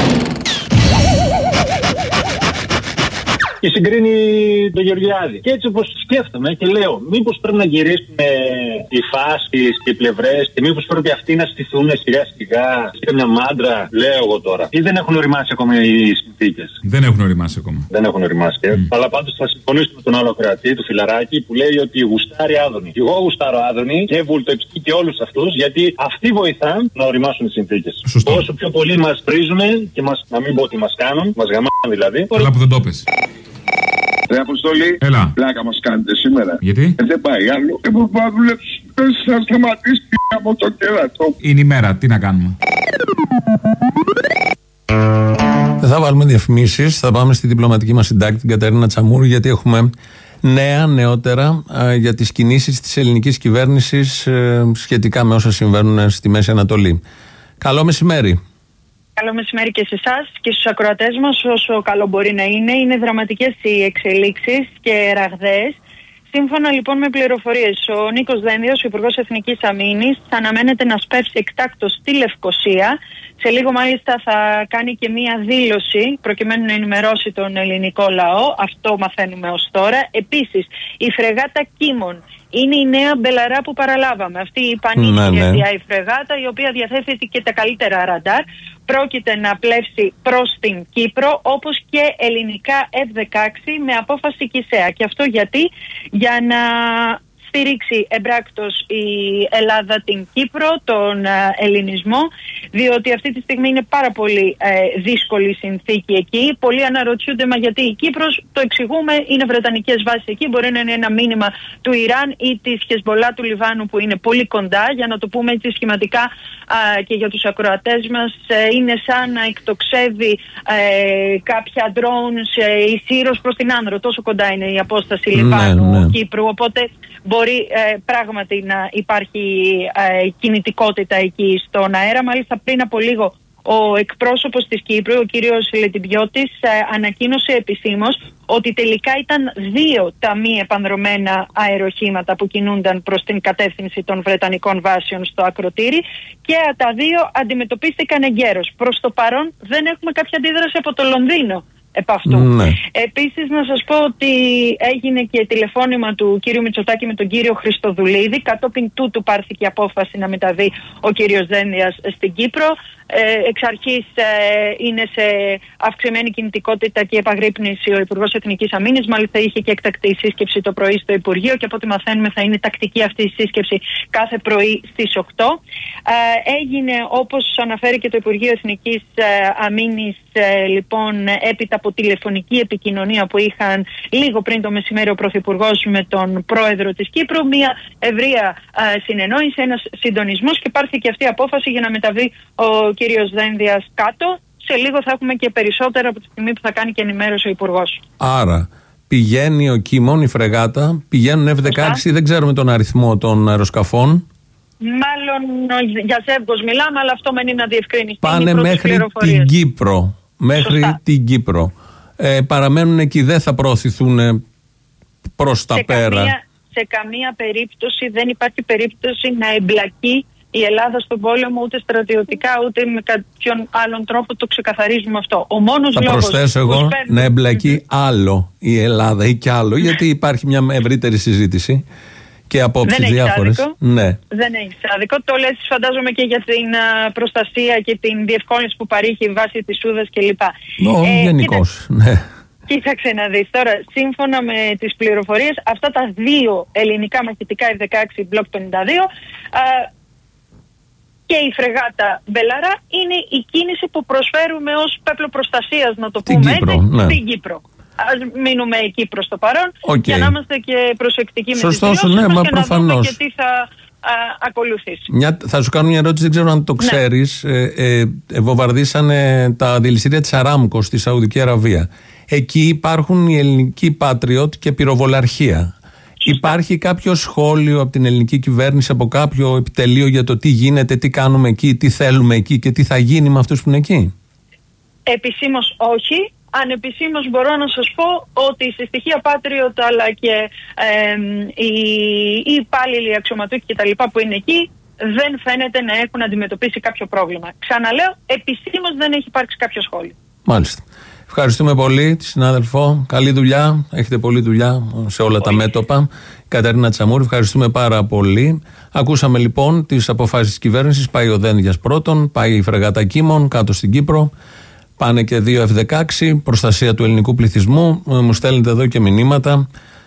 Και συγκρίνει τον Γεωργιάδη. Και έτσι όπως σκέφτομαι και λέω, μήπως πρέπει να γυρίσουν οι φάσεις και οι πλευρές και μήπως πρέπει αυτοί να στηθούν σιγά σιγά σε μια μάντρα, λέω εγώ τώρα. Ή δεν έχουν οριμάσει ακόμα οι συνθήκες? Δεν έχουν οριμάσει ακόμα. Δεν έχουν οριμάσει. Mm. Αλλά πάντως θα συμφωνήσω με τον άλλο κρατή, του Φιλαράκη, που λέει ότι γουστάρει Άδωνη. Και εγώ γουστάρω Άδωνη και Βουλτεψική και όλους αυτούς, γιατί αυτοί βοηθάν να οριμάσουν οι συνθήκες. Όσο πιο πολύ μας πρίζουν και μας, να μην πω ότι μας κάνουν, μας γαμάνε δηλαδή. Αλλά που δεν το πες. Ρε Αποστολή, έλα. Πλάκα μας κάνετε σήμερα. Γιατί? Ε, δεν πάει άλλο. Ε, που θα δουλέψει. Δεν θα σταματήσει από το κέρατο. Είναι η μέρα, τι να κάνουμε. Δεν θα βάλουμε διαφημίσεις, θα πάμε στη διπλωματική μας συντάκτη, την Κατερίνα Τσαμούρη, γιατί έχουμε νέα, νεότερα ε, για τις κινήσεις της ελληνικής κυβέρνησης ε, σχετικά με όσα συμβαίνουν στη Μέση Ανατολή. Καλό μεσημέρι. Καλό μεσημέρι και σε εσάς και στους ακροατές μας, όσο καλό μπορεί να είναι. Είναι δραματικές οι εξελίξεις και ραγδαίες. Σύμφωνα λοιπόν με πληροφορίες, ο Νίκος Δένδιος, ο Υπουργός Εθνικής Αμήνης, θα αναμένεται να σπεύσει εκτάκτως στη Λευκοσία. Σε λίγο μάλιστα θα κάνει και μία δήλωση προκειμένου να ενημερώσει τον ελληνικό λαό. Αυτό μαθαίνουμε ως τώρα. Επίσης, η φρεγάτα Κίμων είναι η νέα μπελαρά που παραλάβαμε. Αυτή η πανίσχυρη ναι, ναι. η φρεγάτα, η οποία διαθέτει και τα καλύτερα ραντάρ. Πρόκειται να πλεύσει προς την Κύπρο, όπως και ελληνικά εφ δεκαέξι με απόφαση Κισέα. Και αυτό γιατί? Για να στηρίξει εμπράκτος η Ελλάδα την Κύπρο, τον ε, ελληνισμό, διότι αυτή τη στιγμή είναι πάρα πολύ ε, δύσκολη συνθήκη εκεί. Πολλοί αναρωτιούνται, μα γιατί η Κύπρος, το εξηγούμε, είναι βρετανικές βάσεις εκεί, μπορεί να είναι ένα μήνυμα του Ιράν ή της Χεσμολά του Λιβάνου που είναι πολύ κοντά, για να το πούμε έτσι σχηματικά ε, και για τους ακροατές μας, ε, είναι σαν να εκτοξεύει ε, κάποια drones ε, η Σύρος προς την Άνδρο, τόσο κοντά είναι η απόσταση Λιβάνου-Κύπρου, ναι, ναι. Οπότε μπορεί ε, πράγματι να υπάρχει ε, κινητικότητα εκεί στον αέρα. Μάλιστα πριν από λίγο ο εκπρόσωπος της Κύπρου, ο κύριος Λετιμπιώτης, ε, ανακοίνωσε επισήμως ότι τελικά ήταν δύο τα μη επανδρομένα αεροχήματα που κινούνταν προς την κατεύθυνση των βρετανικών βάσεων στο ακροτήρι και τα δύο αντιμετωπίστηκαν εγκαίρως. Προς το παρόν δεν έχουμε κάποια αντίδραση από το Λονδίνο επ' αυτού. Ναι. Επίσης να σας πω ότι έγινε και τηλεφώνημα του κύριου Μητσοτάκη με τον κύριο Χριστοδουλίδη, κατόπιν τούτου πάρθηκε απόφαση να μεταβεί ο κύριος Δένδιας στην Κύπρο. Ε, εξ αρχής ε, είναι σε αυξημένη κινητικότητα και επαγρύπνηση ο Υπουργός Εθνικής Αμήνης. Μάλιστα είχε και εκτακτή σύσκεψη το πρωί στο Υπουργείο και από ό,τι μαθαίνουμε θα είναι τακτική αυτή η σύσκεψη κάθε πρωί στις οκτώ. Ε, έγινε, όπως αναφέρει και το Υπουργείο Εθνικής ε, Αμήνης, ε, λοιπόν έπειτα από τηλεφωνική επικοινωνία που είχαν λίγο πριν το μεσημέρι ο Πρωθυπουργός με τον Πρόεδρο της Κύπρου, μια ευρεία ε, συνεννόηση, ένας συντονισμός και πάρθηκε αυτή η απόφαση για να μεταβεί ο κύριος Δένδιας κάτω. Σε λίγο θα έχουμε και περισσότερα από τη στιγμή που θα κάνει και ενημέρωση ο Υπουργός. Άρα πηγαίνει ο Κίμων, η φρεγάτα, πηγαίνουν εφ δεκαέξι, δεν ξέρουμε τον αριθμό των αεροσκαφών. Μάλλον για ζεύγος μιλάμε, αλλά αυτό μένει να διευκρινιστεί. Πάνε μέχρι την Κύπρο. Μέχρι Σωστά. την Κύπρο. Ε, παραμένουν εκεί, δεν θα προωθηθούν προς τα σε πέρα. Καμία, σε καμία περίπτωση δεν υπάρχει περίπτωση να εμπλακεί η Ελλάδα στον πόλεμο ούτε στρατιωτικά ούτε με κάποιον άλλον τρόπο το ξεκαθαρίζουμε αυτό. Ο μόνος θα λόγος. Θα προσθέσω εγώ παίρνει... να εμπλακεί άλλο η Ελλάδα ή κι άλλο, γιατί υπάρχει μια ευρύτερη συζήτηση και απόψεις διάφορες. Ναι. Δεν έχει άδικο. Το λες φαντάζομαι και για την uh, προστασία και την διευκόλυνση που παρήχει βάσει της Σούδας κλπ. No, ε, γενικώς, ναι. Κοίταξε να δεις τώρα, σύμφωνα με τις πληροφορίες, αυτά τα δύο ελληνικά μαχητικά εφ δεκαέξι Block πενήντα δύο uh, και η φρεγάτα Μπελαρά είναι η κίνηση που προσφέρουμε ως πέπλο προστασίας, να το στην πούμε Κύπρο, έτσι, ναι. στην Κύπρο. Ας μείνουμε εκεί προς το παρόν, okay. για να είμαστε και προσεκτικοί. Σωστό, με τις δηλώσεις ναι, μας μα και προφανώς. να δούμε και τι θα α, ακολουθήσει. Μια, θα σου κάνω μια ερώτηση, δεν ξέρω αν το ξέρεις. Ναι. Ε, ε, ε, βομβαρδίσανε τα δηληστήρια της Αράμκο στη Σαουδική Αραβία. Εκεί υπάρχουν οι ελληνικοί Patriot και πυροβολαρχία. Υπάρχει κάποιο σχόλιο από την ελληνική κυβέρνηση, από κάποιο επιτελείο για το τι γίνεται, τι κάνουμε εκεί, τι θέλουμε εκεί και τι θα γίνει με αυτούς που είναι εκεί? Επισήμως όχι. Ανεπισήμως μπορώ να σας πω ότι στη στοιχεία Patriot αλλά και ε, οι, οι υπάλληλοι αξιωματούχοι και τα λοιπά που είναι εκεί δεν φαίνεται να έχουν αντιμετωπίσει κάποιο πρόβλημα. Ξαναλέω, επισήμως δεν έχει υπάρξει κάποιο σχόλιο. Μάλιστα. Ευχαριστούμε πολύ τη συνάδελφο. Καλή δουλειά. Έχετε πολλή δουλειά σε όλα πολύ. Τα μέτωπα. Κατερίνα Τσαμούρη, ευχαριστούμε πάρα πολύ. Ακούσαμε λοιπόν τις αποφάσεις της κυβέρνησης. Πάει ο Δένδιας πρώτον, πάει η φρεγάτα Κίμων κάτω στην Κύπρο. Πάνε και δύο εφ δεκαέξι, προστασία του ελληνικού πληθυσμού. Μου στέλνετε εδώ και μηνύματα.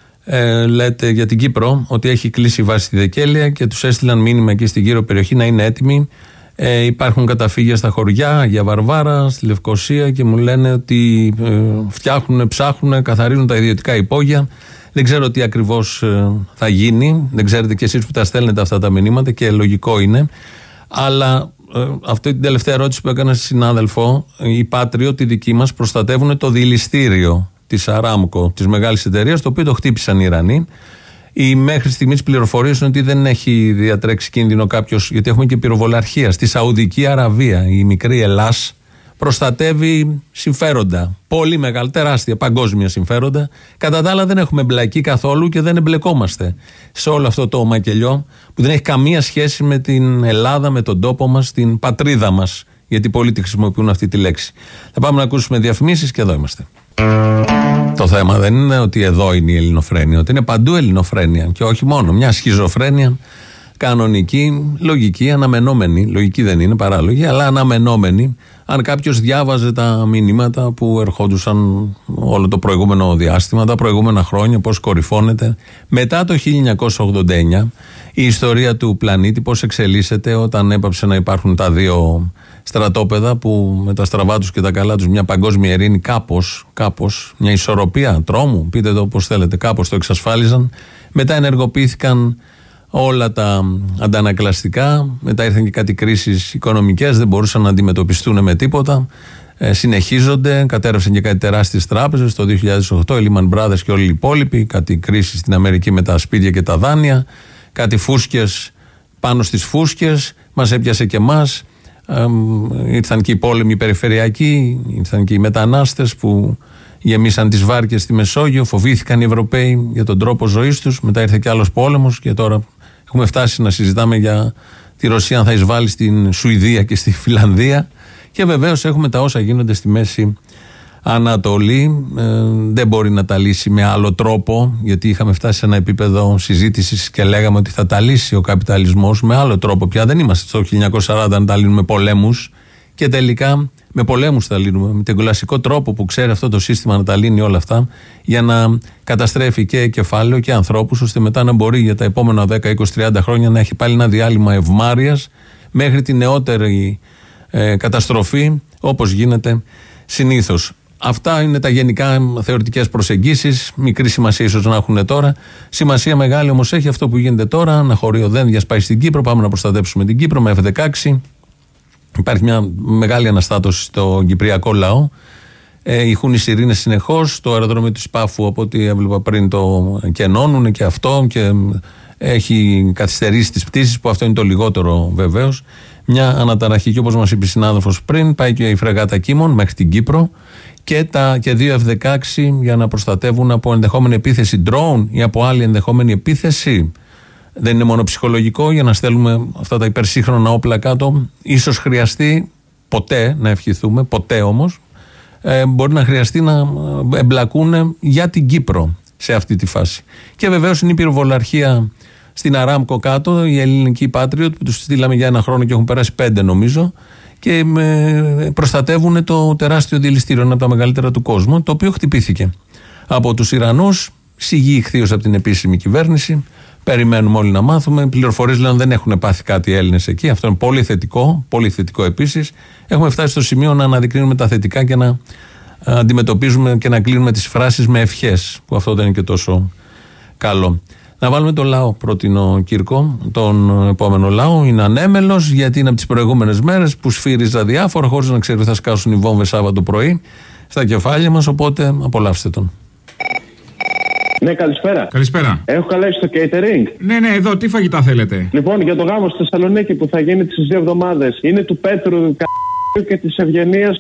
Ε, λέτε για την Κύπρο ότι έχει κλείσει η βάση στη Δεκέλεια και τους έστειλαν μήνυμα εκεί στην γύρω περιοχή να είναι έτοιμοι. Ε, υπάρχουν καταφύγια στα χωριά, για Βαρβάρα, στη Λευκοσία και μου λένε ότι ε, φτιάχνουν, ψάχνουν, καθαρίζουν τα ιδιωτικά υπόγεια. Δεν ξέρω τι ακριβώς ε, θα γίνει. Δεν ξέρετε κι εσείς που τα στέλνετε αυτά τα μηνύματα και λογικό είναι. Αλλά ε, αυτή την τελευταία ερώτηση που έκανα στη συνάδελφο, οι Patriot, οι δικοί μας, προστατεύουν το δηληστήριο της Αράμκο, της μεγάλης εταιρείας, το οποίο το χτύπησαν οι Ιρανοί. Οι μέχρι στιγμής πληροφορίες είναι ότι δεν έχει διατρέξει κίνδυνο κάποιος, γιατί έχουμε και πυροβολαρχία. Στη Σαουδική Αραβία, η μικρή Ελλάς προστατεύει συμφέροντα. Πολύ μεγάλα, τεράστια, παγκόσμια συμφέροντα. Κατά τα άλλα, δεν έχουμε εμπλακεί καθόλου και δεν εμπλεκόμαστε σε όλο αυτό το μακελιό που δεν έχει καμία σχέση με την Ελλάδα, με τον τόπο μας, την πατρίδα μας. Γιατί πολλοί τη χρησιμοποιούν αυτή τη λέξη. Θα πάμε να ακούσουμε διαφημίσεις και εδώ είμαστε. Το θέμα δεν είναι ότι εδώ είναι η ελληνοφρένεια, ότι είναι παντού ελληνοφρένεια και όχι μόνο. Μια σχιζοφρένεια κανονική, λογική, αναμενόμενη. Λογική δεν είναι, παράλογη, αλλά αναμενόμενη. Αν κάποιος διάβαζε τα μηνύματα που ερχόντουσαν όλο το προηγούμενο διάστημα, τα προηγούμενα χρόνια, πώς κορυφώνεται. Μετά το χίλια εννιακόσια ογδόντα εννιά, η ιστορία του πλανήτη, πώς εξελίσσεται όταν έπαψε να υπάρχουν τα δύο στρατόπεδα που με τα στραβά τους και τα καλά τους μια παγκόσμια ειρήνη κάπως, κάπως μια ισορροπία τρόμου, πείτε το όπως θέλετε, κάπως το εξασφάλιζαν. Μετά ενεργοποιήθηκαν όλα τα αντανακλαστικά, μετά ήρθαν και κάτι κρίσεις οικονομικές, δεν μπορούσαν να αντιμετωπιστούν με τίποτα. Ε, συνεχίζονται, κατέρευσαν και κάτι τεράστιες τράπεζες το δύο χιλιάδες οκτώ, οι Lehman Brothers και όλοι οι υπόλοιποι, κάτι κρίσεις στην Αμερική με τα σπίτια και τα δάνεια, κάτι φούσκες πάνω στις φούσκες, μας έπιασε και εμάς. Ε, ήρθαν και οι πόλεμοι περιφερειακοί, ήρθαν και οι μετανάστες που γεμίσαν τις βάρκες στη Μεσόγειο, φοβήθηκαν οι Ευρωπαίοι για τον τρόπο ζωής τους, μετά ήρθε και άλλος πόλεμος και τώρα έχουμε φτάσει να συζητάμε για τη Ρωσία αν θα εισβάλλει στην Σουηδία και στη Φιλανδία και βεβαίως έχουμε τα όσα γίνονται στη Μέση Ανατολή. Ε, δεν μπορεί να τα λύσει με άλλο τρόπο, γιατί είχαμε φτάσει σε ένα επίπεδο συζήτησης και λέγαμε ότι θα τα λύσει ο καπιταλισμός με άλλο τρόπο. Πια δεν είμαστε στο χίλια εννιακόσια σαράντα να τα λύνουμε πολέμους και τελικά με πολέμους θα λύνουμε. Με τον κλασικό τρόπο που ξέρει αυτό το σύστημα να τα λύνει όλα αυτά, για να καταστρέφει και κεφάλαιο και ανθρώπους, ώστε μετά να μπορεί για τα επόμενα δέκα, είκοσι, τριάντα χρόνια να έχει πάλι ένα διάλειμμα ευμάρειας μέχρι τη νεότερη ε, καταστροφή, όπως γίνεται συνήθως. Αυτά είναι τα γενικά θεωρητικές προσεγγίσεις. Μικρή σημασία ίσως να έχουν τώρα. Σημασία μεγάλη όμως έχει αυτό που γίνεται τώρα. Να χωρεί ο Δένδιας, πάει στην Κύπρο. Πάμε να προστατεύσουμε την Κύπρο με εφ δεκαέξι. Υπάρχει μια μεγάλη αναστάτωση στον κυπριακό λαό. Ε, ηχούν οι σιρήνες συνεχώς. Το αεροδρόμιο του Σπάφου, από ό,τι έβλεπα πριν, το κενώνουν και αυτό. Και έχει καθυστερήσει τις πτήσεις, που αυτό είναι το λιγότερο βεβαίως. Μια αναταραχή. Και όπως μας είπε η συνάδελφος πριν, πάει και η φρεγάτα Κίμων μέχρι την Κύπρο. Και, τα, και δύο εφ δεκαέξι για να προστατεύουν από ενδεχόμενη επίθεση drone ή από άλλη ενδεχόμενη επίθεση. Δεν είναι μόνο ψυχολογικό για να στέλνουμε αυτά τα υπερσύγχρονα όπλα κάτω. Ίσως χρειαστεί ποτέ, να ευχηθούμε, ποτέ όμως, ε, μπορεί να χρειαστεί να εμπλακούν για την Κύπρο σε αυτή τη φάση. Και βεβαίως είναι η πυροβολαρχία στην Αράμκο κάτω, η ελληνική Patriot που τους στείλαμε για ένα χρόνο και έχουν περάσει πέντε νομίζω, και ε, προστατεύουν το τεράστιο διελιστήριο, ένα από τα μεγαλύτερα του κόσμου, το οποίο χτυπήθηκε από τους Ιρανούς, σιγή ηχθείως από την επίσημη κυβέρνηση. Περιμένουμε όλοι να μάθουμε. Πληροφορίες λένε δεν έχουν πάθει κάτι οι Έλληνες εκεί. Αυτό είναι πολύ θετικό, πολύ θετικό επίσης. Έχουμε φτάσει στο σημείο να αναδεικνύουμε τα θετικά και να αντιμετωπίζουμε και να κλείνουμε τις φράσεις με ευχές, που αυτό δεν είναι και τόσο καλό. Να βάλουμε τον λαό, πρότεινε ο Κύρκο, τον επόμενο λαό. Είναι ανέμελος, γιατί είναι από τις προηγούμενες μέρες που σφύριζα διάφορα, χωρίς να ξέρω ότι θα σκάσουν οι βόμβες Σάββατο πρωί στα κεφάλια μας. Οπότε απολαύστε τον. Ναι, καλησπέρα. Καλησπέρα. Έχω καλέσει στο catering. Ναι, ναι, εδώ, τι φαγητά θέλετε? Λοιπόν, για το γάμο στη Θεσσαλονίκη που θα γίνει τις δύο εβδομάδες. Είναι του Πέτρου και της Ευγενίας.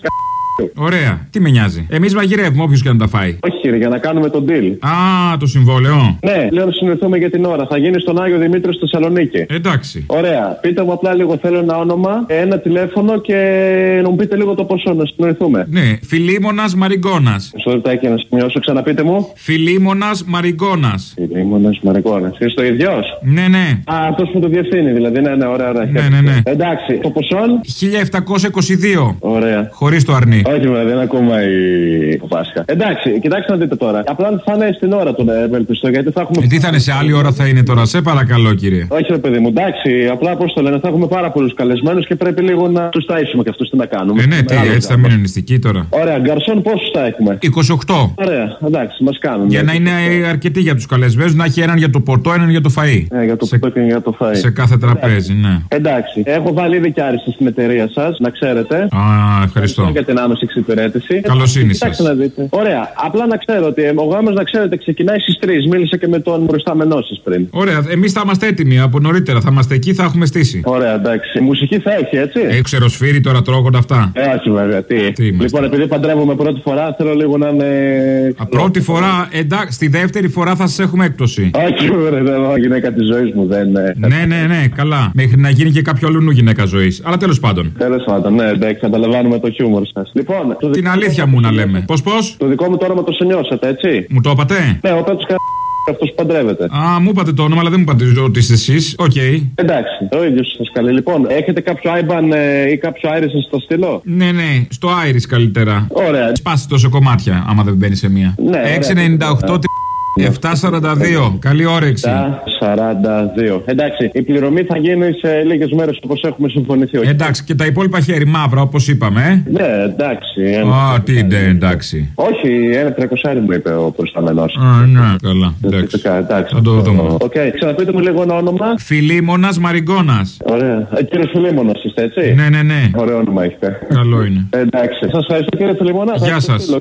Ωραία, τι με νοιάζει. Εμείς μαγειρεύουμε, όποιος και να τα φάει. Όχι, κύριε, για να κάνουμε τον deal. Α, το συμβόλαιο. Ναι, λέω να συνοηθούμε για την ώρα. Θα γίνει στον Άγιο Δημήτριο στη Θεσσαλονίκη. Εντάξει. Ωραία. Πείτε μου απλά λίγο, θέλω ένα όνομα, ένα τηλέφωνο και να μου πείτε λίγο το ποσό, να συνοηθούμε. Ναι, Φιλίμωνας Μαριγκώνας. Μισό λεπτάκι να σημειώσω, ξαναπείτε μου. Φιλίμωνας Μαριγκώνας. Φιλίμωνας Μαριγκώνας. Είσαι το ίδιος? Ναι, ναι. Α, αυτός που το διευθύνει, δηλαδή. Ναι, ναι, ωραία, ωραία. Ναι, ναι, ναι. Εντάξει, το ποσό. χίλια επτακόσια είκοσι δύο. Ωραία. Χωρίς το αρνί. Όχι, βέβαια, δεν ακόμα η Πάσχα. Εντάξει, κοιτάξτε να δείτε τώρα. Απλά θα είναι στην ώρα του, ευελπιστώ, γιατί θα έχουμε. Ε, τι θα είναι, σε άλλη ώρα θα είναι τώρα, σε παρακαλώ, κύριε. Όχι, ρε παιδί μου, εντάξει, απλά πώς το λένε, θα έχουμε πάρα πολλούς καλεσμένους και πρέπει λίγο να τους ταΐσουμε και αυτούς τι να κάνουμε. Ε, ναι, τι, έτσι θα μείνουν νηστικοί τώρα. Ωραία, γκαρσόν πόσους θα έχουμε? είκοσι οκτώ. Ωραία, εντάξει, μας κάνουν. Για να είναι αρκετοί για τους καλεσμένους, να έχει έναν για το ποτό, έναν για το φαΐ. Ε, για το σε... ποτό και για το φαΐ. Σε κάθε τραπέζι, ναι. Εντάξει, έχω βάλει ήδη και άριστη στην εταιρεία σας, να ξέρετε. Α, ευχαριστώ. Για την άμεση εξυπηρέτηση. Καλοσύνη σας. Ωραία, απλά να ξέρω ότι ο γάμος, να ξέρετε, ξεκινάει στις τρεις. Μίλησα και με τον προϊστάμενό σας πριν. Ωραία, εμείς θα είμαστε έτοιμοι από νωρίτερα. Θα είμαστε εκεί, θα έχουμε στήσει. Ωραία, εντάξει. Μουσική θα έχει, έτσι. Έχει ξεροσφύρι τώρα, τρώγοντα αυτά. Ε, όχι, βέβαια. Τι. τι λοιπόν, επειδή παντρεύομαι πρώτη φορά, θέλω λίγο να είναι. Α, πρώτη φορά, εντάξει, στη δεύτερη φορά θα σας έχουμε έκπτωση. Όχι, βέβαια, δεν γυναίκα τη ζωή μου, δεν. Ναι, ναι, ναι, καλά. Μέχρι να γίνει και κάποιο αλλού γυναίκα ζωή. Αλλά τέλος πάντων. Τέλος πάντων, ναι, εντάξει, καταλαβαίνουμε το χιούμορ σας. Λοιπόν, το την αλήθεια μου να λέμε. Πώς, πώς? Το δικό μου το όνομα το σημειώσατε, έτσι. Μου το είπατε? Ναι, ο Πέτρος Κα... αυτός που παντρεύεται. Α, μου είπατε το όνομα, αλλά δεν μου είπατε ότι είστε εσείς. Οκ. Okay. Εντάξει, το ίδιο σας καλεί. Λοιπόν, έχετε κάποιο άιμπαν ε, ή κάποιο Iris να το στείλω? Ναι, ναι, στο Iris καλύτερα. Ωραία. Σπάσει τόσο κομμάτια, άμα δεν μπαίνει σε μία. Ναι, έξι ενενήντα οκτώ επτακόσια σαράντα δύο. Καλή όρεξη. επτακόσια σαράντα δύο. Εντάξει, η πληρωμή θα γίνει σε λίγες μέρες όπως έχουμε συμφωνηθεί. Όχι. Εντάξει, και τα υπόλοιπα χέρι μαύρα όπως είπαμε. Ε? Ναι, εντάξει. Α, τι είναι, εντάξει. Όχι, ένα τριακοσάρι μου είπε ο προϊστάμενός. Α, ναι, καλά. Εντάξει. εντάξει. Θα το δούμε. Οκ, okay. Ξαναπείτε μου λίγο ένα όνομα. Φιλίμωνας Μαριγκώνας. Ωραία. Ε, κύριε Φιλίμωνας είστε, έτσι. Ναι, ναι, ναι. Ωραίο όνομα έχετε. Καλό είναι. Ε, εντάξει. Σας ευχαριστώ, κύριε Φιλίμωνα. Γεια σας.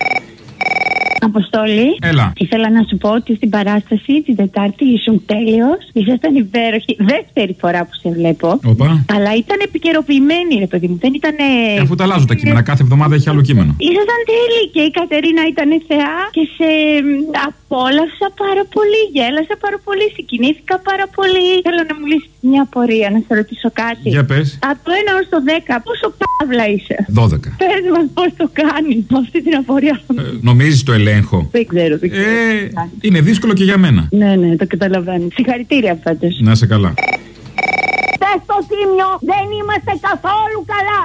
Αποστόλη, έλα. Ήθελα να σου πω ότι στην παράσταση την Τετάρτη ήσουν τέλειος. Ήσασταν υπέροχη. Δεύτερη φορά που σε βλέπω. Οπα. Αλλά ήταν επικαιροποιημένη, ρε παιδί μου. Δεν ήταν. Ε, αφού τα αλλάζω τα κείμενα, κάθε εβδομάδα έχει άλλο κείμενο. Ήσασταν τέλειοι και η Κατερίνα ήταν θεά και σε απόλαυσα πάρα πολύ. Γέλασα πάρα πολύ. Συγκινήθηκα πάρα πολύ. Θέλω να μου λύσει μια απορία, να σε ρωτήσω κάτι. Για πες. Από το ένα ως το δέκα, πόσο παύλα είσαι? δώδεκα. Πες μας πώς το κάνεις με αυτή την απορία. Ε, νομίζεις το ελέγχω? Δεν ξέρω, δεν ξέρω. Ε, είναι δύσκολο και για μένα. Ναι, ναι, το καταλαβαίνω. Συγχαρητήρια πάντως. Να είσαι καλά. Πες στο Τίμιο, δεν είμαστε καθόλου καλά.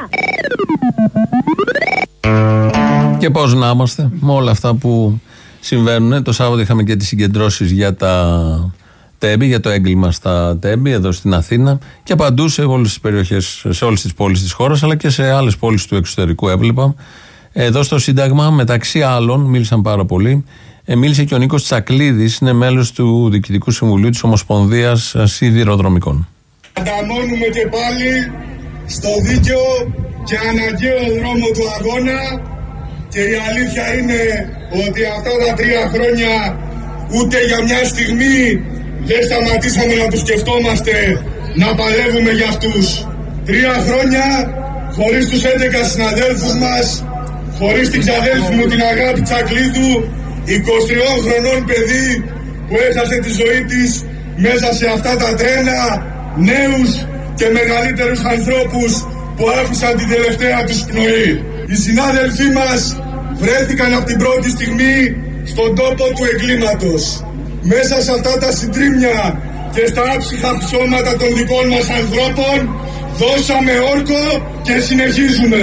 Και πώς να είμαστε με όλα αυτά που συμβαίνουν. Το Σάββατο είχαμε και τις συγκεντρώσεις για τα τέμπη, για το έγκλημα στα τέμπη εδώ στην Αθήνα και παντού σε όλες τις περιοχές, σε όλες τις πόλεις της χώρας, αλλά και σε άλλες πόλεις του εξωτερικού έβλεπα. Εδώ στο Σύνταγμα, μεταξύ άλλων, μίλησαν πάρα πολύ. Ε, μίλησε και ο Νίκος Τσακλίδης, είναι μέλος του Διοικητικού Συμβουλίου της Ομοσπονδίας Σιδηροδρομικών. Ανταμώνουμε και πάλι στο δίκαιο και αναγκαίο δρόμο του αγώνα και η αλήθεια είναι ότι αυτά τα τρία χρόνια ούτε για μια στιγμή δεν σταματήσαμε να τους σκεφτόμαστε, να παλεύουμε για αυτούς. Τρία χρόνια χωρίς τους έντεκα συναδέλφους μας, χωρίς την ξαδέλφη μου την Αγάπη Τσακλίδου, είκοσι τριών χρονών παιδί που έχασε τη ζωή της μέσα σε αυτά τα τρένα νέους και μεγαλύτερους ανθρώπους που άφησαν την τελευταία τους πνοή. Οι συνάδελφοί μας βρέθηκαν από την πρώτη στιγμή στον τόπο του εγκλήματος. Μέσα σε αυτά τα συντρίμμια και στα άψυχα ψώματα των δικών μας ανθρώπων δώσαμε όρκο και συνεχίζουμε.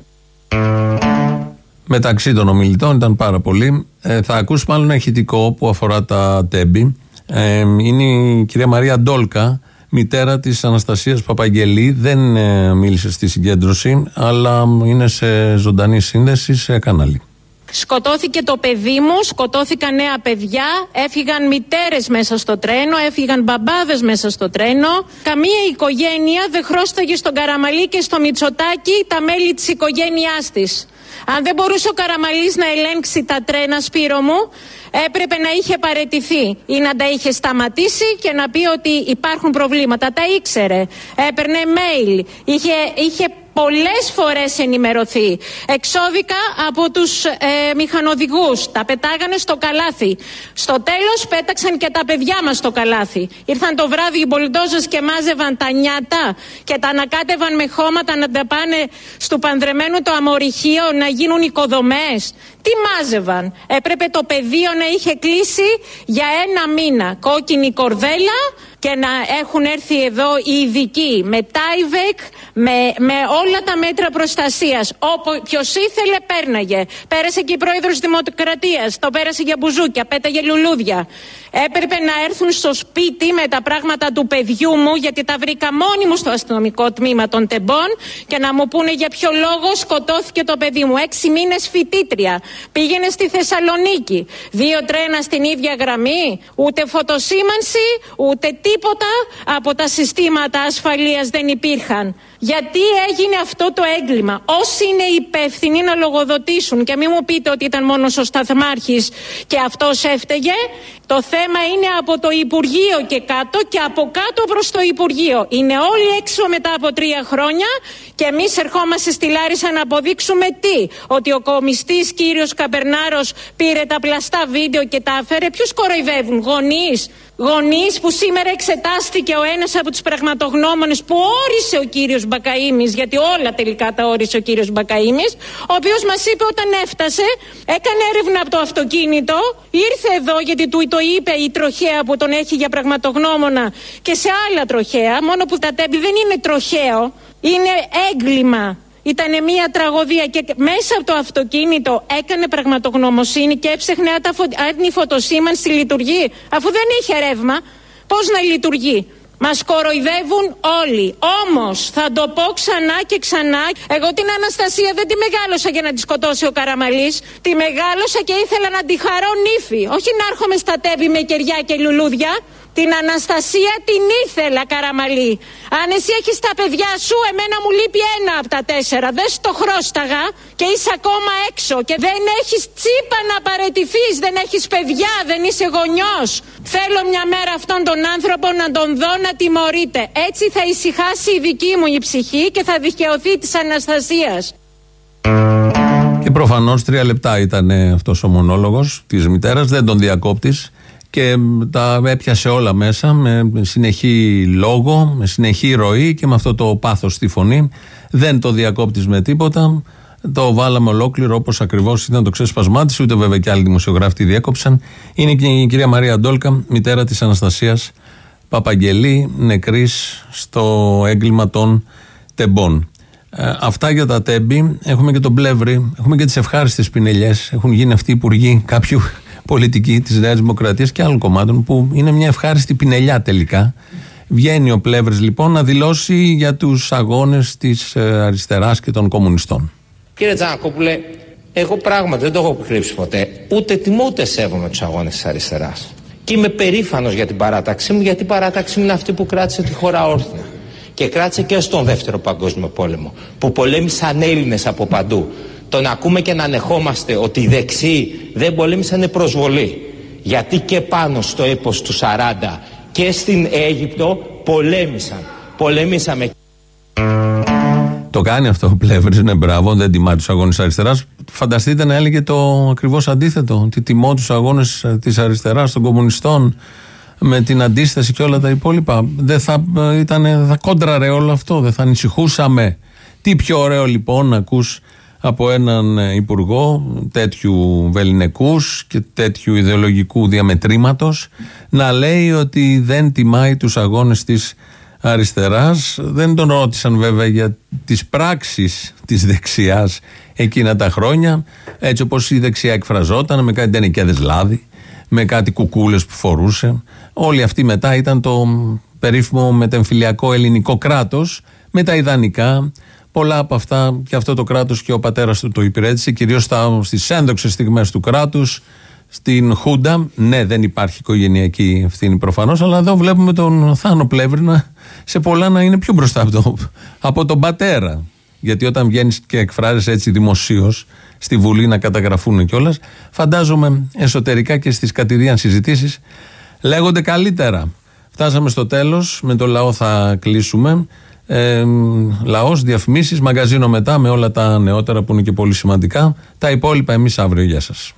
Μεταξύ των ομιλητών ήταν πάρα πολύ. Ε, θα ακούσουμε άλλο ένα ηχητικό που αφορά τα τέμπη. Ε, είναι η κυρία Μαρία Ντόλκα, μητέρα της Αναστασίας Παπαγγελή. Δεν ε, μίλησε στη συγκέντρωση, αλλά είναι σε ζωντανή σύνδεση σε κανάλι. Σκοτώθηκε το παιδί μου, σκοτώθηκαν νέα παιδιά, έφυγαν μητέρες μέσα στο τρένο, έφυγαν μπαμπάδες μέσα στο τρένο. Καμία οικογένεια δεν χρώσταγε στον Καραμαλή και στο Μητσοτάκη τα μέλη της οικογένειάς της. Αν δεν μπορούσε ο Καραμαλής να ελέγξει τα τρένα, Σπύρο μου, έπρεπε να είχε παραιτηθεί ή να τα είχε σταματήσει και να πει ότι υπάρχουν προβλήματα. Τα ήξερε, έπαιρνε mail, είχε, είχε πολλές φορές ενημερωθεί. Εξώδικα από τους ε, μηχανοδηγούς, τα πετάγανε στο καλάθι. Στο τέλος πέταξαν και τα παιδιά μας στο καλάθι. Ήρθαν το βράδυ οι μπολντόζες και μάζευαν τα νιάτα και τα ανακάτευαν με χώματα να τα πάνε στο πανδρεμένο το αμορυχείο να γίνουν οικοδομές. Τι μάζευαν? Έπρεπε το πεδίο να είχε κλείσει για ένα μήνα. Κόκκινη κορδέλα και να έχουν έρθει εδώ οι ειδικοί με τάιβεκ, με, με όλα τα μέτρα προστασίας. Όποιος ήθελε πέρναγε. Πέρασε και η πρόεδρος της Δημοκρατίας, το πέρασε για μπουζούκια, πέταγε λουλούδια. Έπρεπε να έρθουν στο σπίτι με τα πράγματα του παιδιού μου, γιατί τα βρήκα μόνη μου στο αστυνομικό τμήμα των τεμπών, και να μου πούνε για ποιο λόγο σκοτώθηκε το παιδί μου. Έξι μήνες φοιτήτρια. Πήγαινε στη Θεσσαλονίκη. Δύο τρένα στην ίδια γραμμή. Ούτε φωτοσήμανση, ούτε τίποτα από τα συστήματα ασφαλείας δεν υπήρχαν. Γιατί έγινε αυτό το έγκλημα? Όσοι είναι υπεύθυνοι να λογοδοτήσουν, και μην μου πείτε ότι ήταν μόνος ο σταθμάρχης και αυτός έφταιγε. Το θέμα είναι από το Υπουργείο και κάτω και από κάτω προς το Υπουργείο. Είναι όλοι έξω μετά από τρία χρόνια και εμείς ερχόμαστε στη Λάρισα να αποδείξουμε τι? Ότι ο κομιστής κύριος Καμπερνάρος πήρε τα πλαστά βίντεο και τα έφερε. Ποιους κοροϊδεύουν? Γονείς? Γονείς που σήμερα εξετάστηκε ο ένας από τους πραγματογνώμονες που όρισε ο κύριος Μπακαΐμης, γιατί όλα τελικά τα όρισε ο κύριος Μπακαΐμης, ο οποίος μας είπε όταν έφτασε, έκανε έρευνα από το αυτοκίνητο, ήρθε εδώ γιατί του το είπε η τροχέα που τον έχει για πραγματογνώμονα και σε άλλα τροχέα, μόνο που τα τέμπη δεν είναι τροχαίο, είναι έγκλημα. Ήτανε μια τραγωδία και μέσα από το αυτοκίνητο έκανε πραγματογνωμοσύνη και έψεχνε αν η φωτοσήμανση λειτουργεί, αφού δεν είχε ρεύμα. Πώς να λειτουργεί? Μας κοροϊδεύουν όλοι. Όμως θα το πω ξανά και ξανά, εγώ την Αναστασία δεν τη μεγάλωσα για να τη σκοτώσει ο Καραμαλής. Τη μεγάλωσα και ήθελα να τη χαρώ νύφη, όχι να έρχομαι στα τέμπη με κεριά και λουλούδια. Την Αναστασία την ήθελα, Καραμαλή. Αν εσύ έχεις τα παιδιά σου, εμένα μου λείπει ένα από τα τέσσερα. Δεν στο χρώσταγα και είσαι ακόμα έξω και δεν έχεις τσίπα να παραιτηθείς, δεν έχεις παιδιά, δεν είσαι γονιός. Θέλω μια μέρα αυτόν τον άνθρωπο να τον δω να τιμωρείται. Έτσι θα ησυχάσει η δική μου η ψυχή και θα δικαιωθεί της Αναστασίας. Και προφανώς τρία λεπτά ήταν αυτός ο μονόλογος της μητέρας, δεν τον διακόπτης. Και τα έπιασε όλα μέσα με συνεχή λόγο, με συνεχή ροή και με αυτό το πάθος στη φωνή. Δεν το διακόπτεις με τίποτα. Το βάλαμε ολόκληρο όπως ακριβώς ήταν το ξέσπασμά της. Ούτε βέβαια και άλλοι δημοσιογράφοι τη διέκοψαν. Είναι και η κυρία Μαρία Ντόλκα, μητέρα της Αναστασίας Παπαγγελή, νεκρής στο έγκλημα των τεμπών. Ε, αυτά για τα τέμπη. Έχουμε και τον Πλεύρη, έχουμε και τις ευχάριστες πινελιές. Έχουν γίνει αυτοί οι υπουργοί κάποιου πολιτική της Νέας Δημοκρατίας και άλλων κομμάτων που είναι μια ευχάριστη πινελιά τελικά. Βγαίνει ο Πλεύρης λοιπόν να δηλώσει για τους αγώνες της αριστεράς και των κομμουνιστών. Κύριε Τζανακόπουλε, εγώ πράγματι δεν το έχω κρύψει ποτέ. Ούτε τιμώ ούτε σέβομαι τους αγώνες της αριστεράς. Και είμαι περήφανος για την παράταξή μου, γιατί η παράταξή μου είναι αυτή που κράτησε τη χώρα όρθια. Και κράτησε και στον Δεύτερο Παγκόσμιο Πόλεμο, που πολέμησαν Έλληνες από παντού. Το να ακούμε και να ανεχόμαστε ότι οι δεξιοί δεν πολέμησαν προσβολή. Γιατί και πάνω στο έπος του σαράντα και στην Αίγυπτο πολέμησαν. Πολέμησαμε. Το κάνει αυτό ο Πλεύρης, ναι, μπράβο, δεν τιμά τους αγώνες της αριστεράς. Φανταστείτε να έλεγε το ακριβώς αντίθετο, ότι τιμώ τους αγώνες της αριστεράς των κομμουνιστών. με την αντίσταση και όλα τα υπόλοιπα. Δεν θα ήταν, θα κόντραρε όλο αυτό, δεν θα ανησυχούσαμε. Τι πιο ωραίο λοιπόν να ακούς από έναν υπουργό τέτοιου βεληνικούς και τέτοιου ιδεολογικού διαμετρήματος να λέει ότι δεν τιμάει τους αγώνες της αριστεράς. Δεν τον ρώτησαν βέβαια για τις πράξεις της δεξιάς εκείνα τα χρόνια, έτσι όπως η δεξιά εκφραζόταν με κάτι ντενεκέδες λάδι, με κάτι κουκούλες που φορούσε. Όλοι αυτοί μετά ήταν το περίφημο μετεμφυλιακό ελληνικό κράτος με τα ιδανικά. Πολλά από αυτά και αυτό το κράτος και ο πατέρας του το υπηρέτησε, κυρίως στις ένδοξες στιγμές του κράτους, στην Χούντα. Ναι, δεν υπάρχει οικογενειακή ευθύνη προφανώς, αλλά εδώ βλέπουμε τον Θάνο Πλεύρινα σε πολλά να είναι πιο μπροστά από, το, από τον πατέρα. Γιατί όταν βγαίνεις και εκφράζεις έτσι δημοσίως στη Βουλή να καταγραφούν κιόλας, φαντάζομαι εσωτερικά και στις κατηδίαν συζητήσεις λέγονται καλύτερα. Φτάσαμε στο τέλος, με το λαό θα κλείσουμε. Ε, λαός, διαφημίσεις, μαγκαζίνο μετά με όλα τα νεότερα που είναι και πολύ σημαντικά. Τα υπόλοιπα εμείς αύριο. Γεια σας.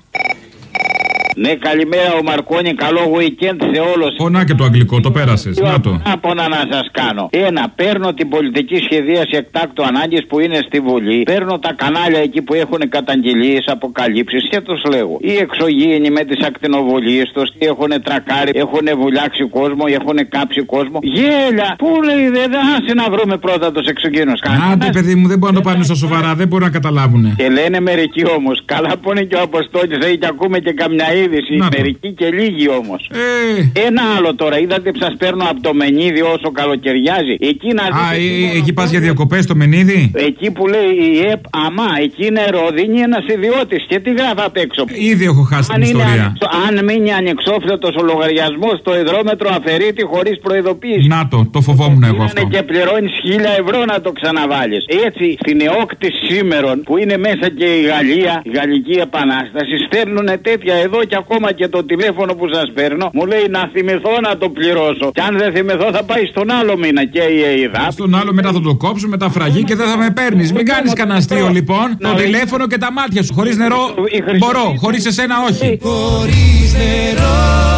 Ναι, καλημέρα ο Μαρκόνι, καλό weekend σε όλους. Ω, και το αγγλικό, το πέρασες. Να το. Άπονα να σας κάνω. Ένα, παίρνω την πολιτική σχεδίαση εκτάκτου ανάγκης που είναι στη Βουλή. Παίρνω τα κανάλια εκεί που έχουν καταγγελίες, αποκαλύψεις και τους λέγω. Οι εξωγήινοι με τις ακτινοβολίες τους, τι έχουν τρακάρει, έχουν βουλιάξει κόσμο, έχουν κάψει κόσμο. Γέλια! Πού λέει, δεν άσε να βρούμε πρώτα τους εξωγήινους. Άντε, παιδί μου, δεν μπορούν να το πάνε στα σοβαρά, δεν μπορούν να καταλάβουν. Και λένε μερικοί όμως. Καλά που είναι και ο Αποστόλης, έχει και ακούμε και καμιά είδηση. Μερικοί και λίγοι όμως. Ε. Ένα άλλο τώρα, είδατε που σας παίρνω από το Μενίδη όσο καλοκαιριάζει. Εκεί να Α, ε, εκεί πας για διακοπές το Μενίδη. Εκεί που λέει η ΕΠ, αμά, εκεί είναι Ροδίνη ένας ιδιώτης. Και τι γράφει απ' έξω. Ήδη έχω χάσει την ιστορία. Ανεξο... Αν μείνει ανεξόφλητος ο λογαριασμός στο υδρόμετρο αφαιρείται χωρίς προειδοποίηση. Να το, το φοβόμουν εγώ αυτό. Και πληρώνεις χίλια ευρώ να το ξαναβάλεις. Έτσι, στην ΕΟΚ της σήμερον που είναι μέσα και η Γαλλία, η Γαλλική Επανάσταση, στέλνουν τέτοια εδώ και ακόμα και το τηλέφωνο που σας παίρνω μου λέει να θυμηθώ να το πληρώσω. Και αν δεν θυμηθώ θα πάει στον άλλο μήνα και η ΕΙΔΑ. Στον άλλο μετά θα το κόψω με τα φραγή και δεν θα με παίρνεις. Μην κάνεις κανένα αστείο λοιπόν. Το τηλέφωνο και τα μάτια σου. Χωρίς νερό μπορώ, χωρίς εσένα όχι. Χωρίς νερό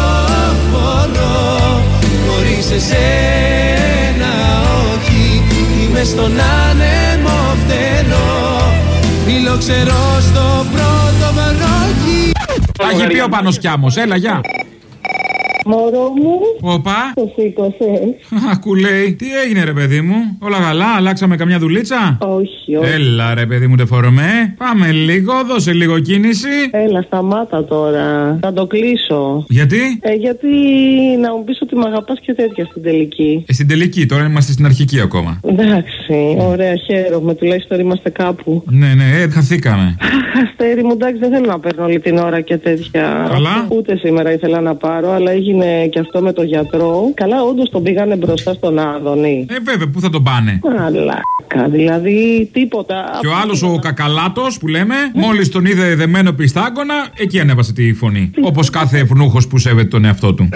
μπορώ, χωρίς εσένα όχι. Είμαι στον άνεμο φτερό, φιλοξερώ στο πρώτο βροχή. Τα έχει πει ο Πανοσκιάμος, έλα γεια. Μωρό μου. Οπα. Το σήκωσες. Ακουλέει. Τι έγινε ρε παιδί μου. Όλα καλά, αλλάξαμε καμιά δουλίτσα. Όχι, όχι. Έλα ρε παιδί μου τεφορομέ. Πάμε λίγο, δώσε λίγο κίνηση. Έλα, σταμάτα τώρα. Θα το κλείσω. Γιατί? Ε, γιατί να μου πεις ότι με αγαπάς και τέτοια στην τελική. Ε, στην τελική, τώρα είμαστε στην αρχική ακόμα. Εντάξει, ωραία, χαίρομαι. Τουλάχιστον είμαστε κάπου. Ναι, ναι, ε, χαθήκαμε. Αστέρι μου, εντάξει, δεν θέλω να παίρνω όλη την ώρα και τέτοια. Καλά. Ούτε σήμερα ήθελα να πάρω, αλλά έγινε και αυτό με το γιατρό. Καλά, όντως τον πήγανε μπροστά στον Άδωνη. Ε, βέβαια, πού θα τον πάνε. Αλάκα, δηλαδή τίποτα. Και ο άλλος ο Κακαλάτος που λέμε, μόλις τον είδε δεμένο πιστάγκωνα, εκεί ανέβασε τη φωνή. Όπως κάθε ευνούχος που σέβεται τον εαυτό του.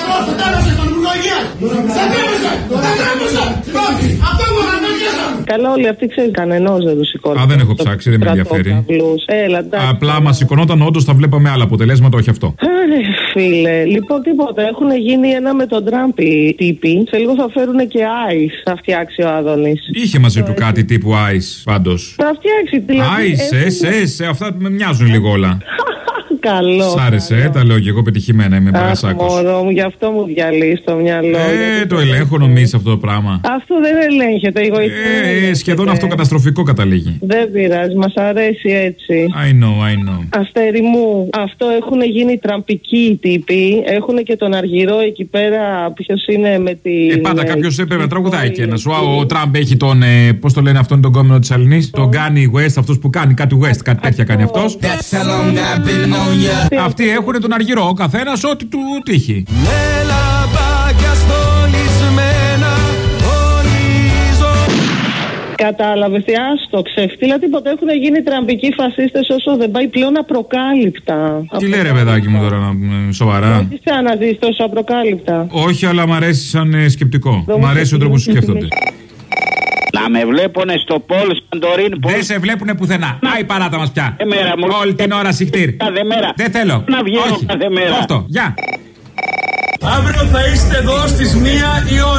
Καλά, όλοι αυτοί ξέρουν, κανενός δεν του σηκώνει. Α, δεν έχω ψάξει, δεν με ενδιαφέρει. Έλα, εντάξει. Απλά μα σηκωνόταν, όντως θα βλέπαμε άλλα αποτελέσματα, όχι αυτό. Άρε, φίλε. Λοιπόν, τίποτα. Έχουν γίνει ένα με τον Τραμπ οι τύποι. Σε λίγο θα φέρουν και Ice. Θα φτιάξει ο Άδωνης. Είχε μαζί του κάτι τύπου Ice, πάντως. Θα φτιάξει δηλαδή. Ice, εσ, εσ, αυτά με μοιάζουν λίγο όλα. Καλό. Σ' άρεσε, τα λέω και εγώ πετυχημένα, είμαι παγασάκος. Μωρό μου, γι' αυτό μου διαλύει το μυαλό. Ε, το ελέγχω νομίζεις αυτό το πράγμα. Αυτό δεν ελέγχεται. Εγώ ε, ε, σχεδόν αυτό καταστροφικό καταλήγει. Δεν πειράζει, μας αρέσει έτσι. I know, I know. Αστέρι μου, αυτό έχουν γίνει τραμπικοί οι τύποι. Έχουν και τον Αργυρό εκεί πέρα. Ποιος είναι με την. Ε, πάντα κάποιος έπρεπε να τραγουδάει και ένας. Ο, ο Τραμπ έχει τον. Ε, πώς το λένε αυτόν τον κόμενο της Αλληνής. Τον Kanye West, αυτός που κάνει κάτι West, κάτι τέτοια κάνει αυτός. Αυτοί έχουν τον Αργυρό, ο καθένας ό,τι του τύχει. Κατάλαβες, τι άστο, ξεφτύλα τίποτα. Έχουν γίνει τραμπικοί φασίστες όσο δεν πάει πλέον απροκάλυπτα. Τι λέει ρε παιδάκι μου τώρα, σοβαρά. Τι σε αναζείς τόσο απροκάλυπτα. Όχι, αλλά μ' αρέσει σαν ε, σκεπτικό. Μ' αρέσει ο τρόπος που σκέφτονται. Να με βλέπουνε στο Πολ Σαντορίν. Δεν σε βλέπουνε πουθενά. Άι παράτα μας πια. Μέρα, μου... Όλη την ώρα συχτήρ. Κάθε μέρα. Δεν θέλω. Να βγαίνω όχι. κάθε μέρα. Αυτό, γεια. Αύριο αύριο θα είστε εδώ στις μία η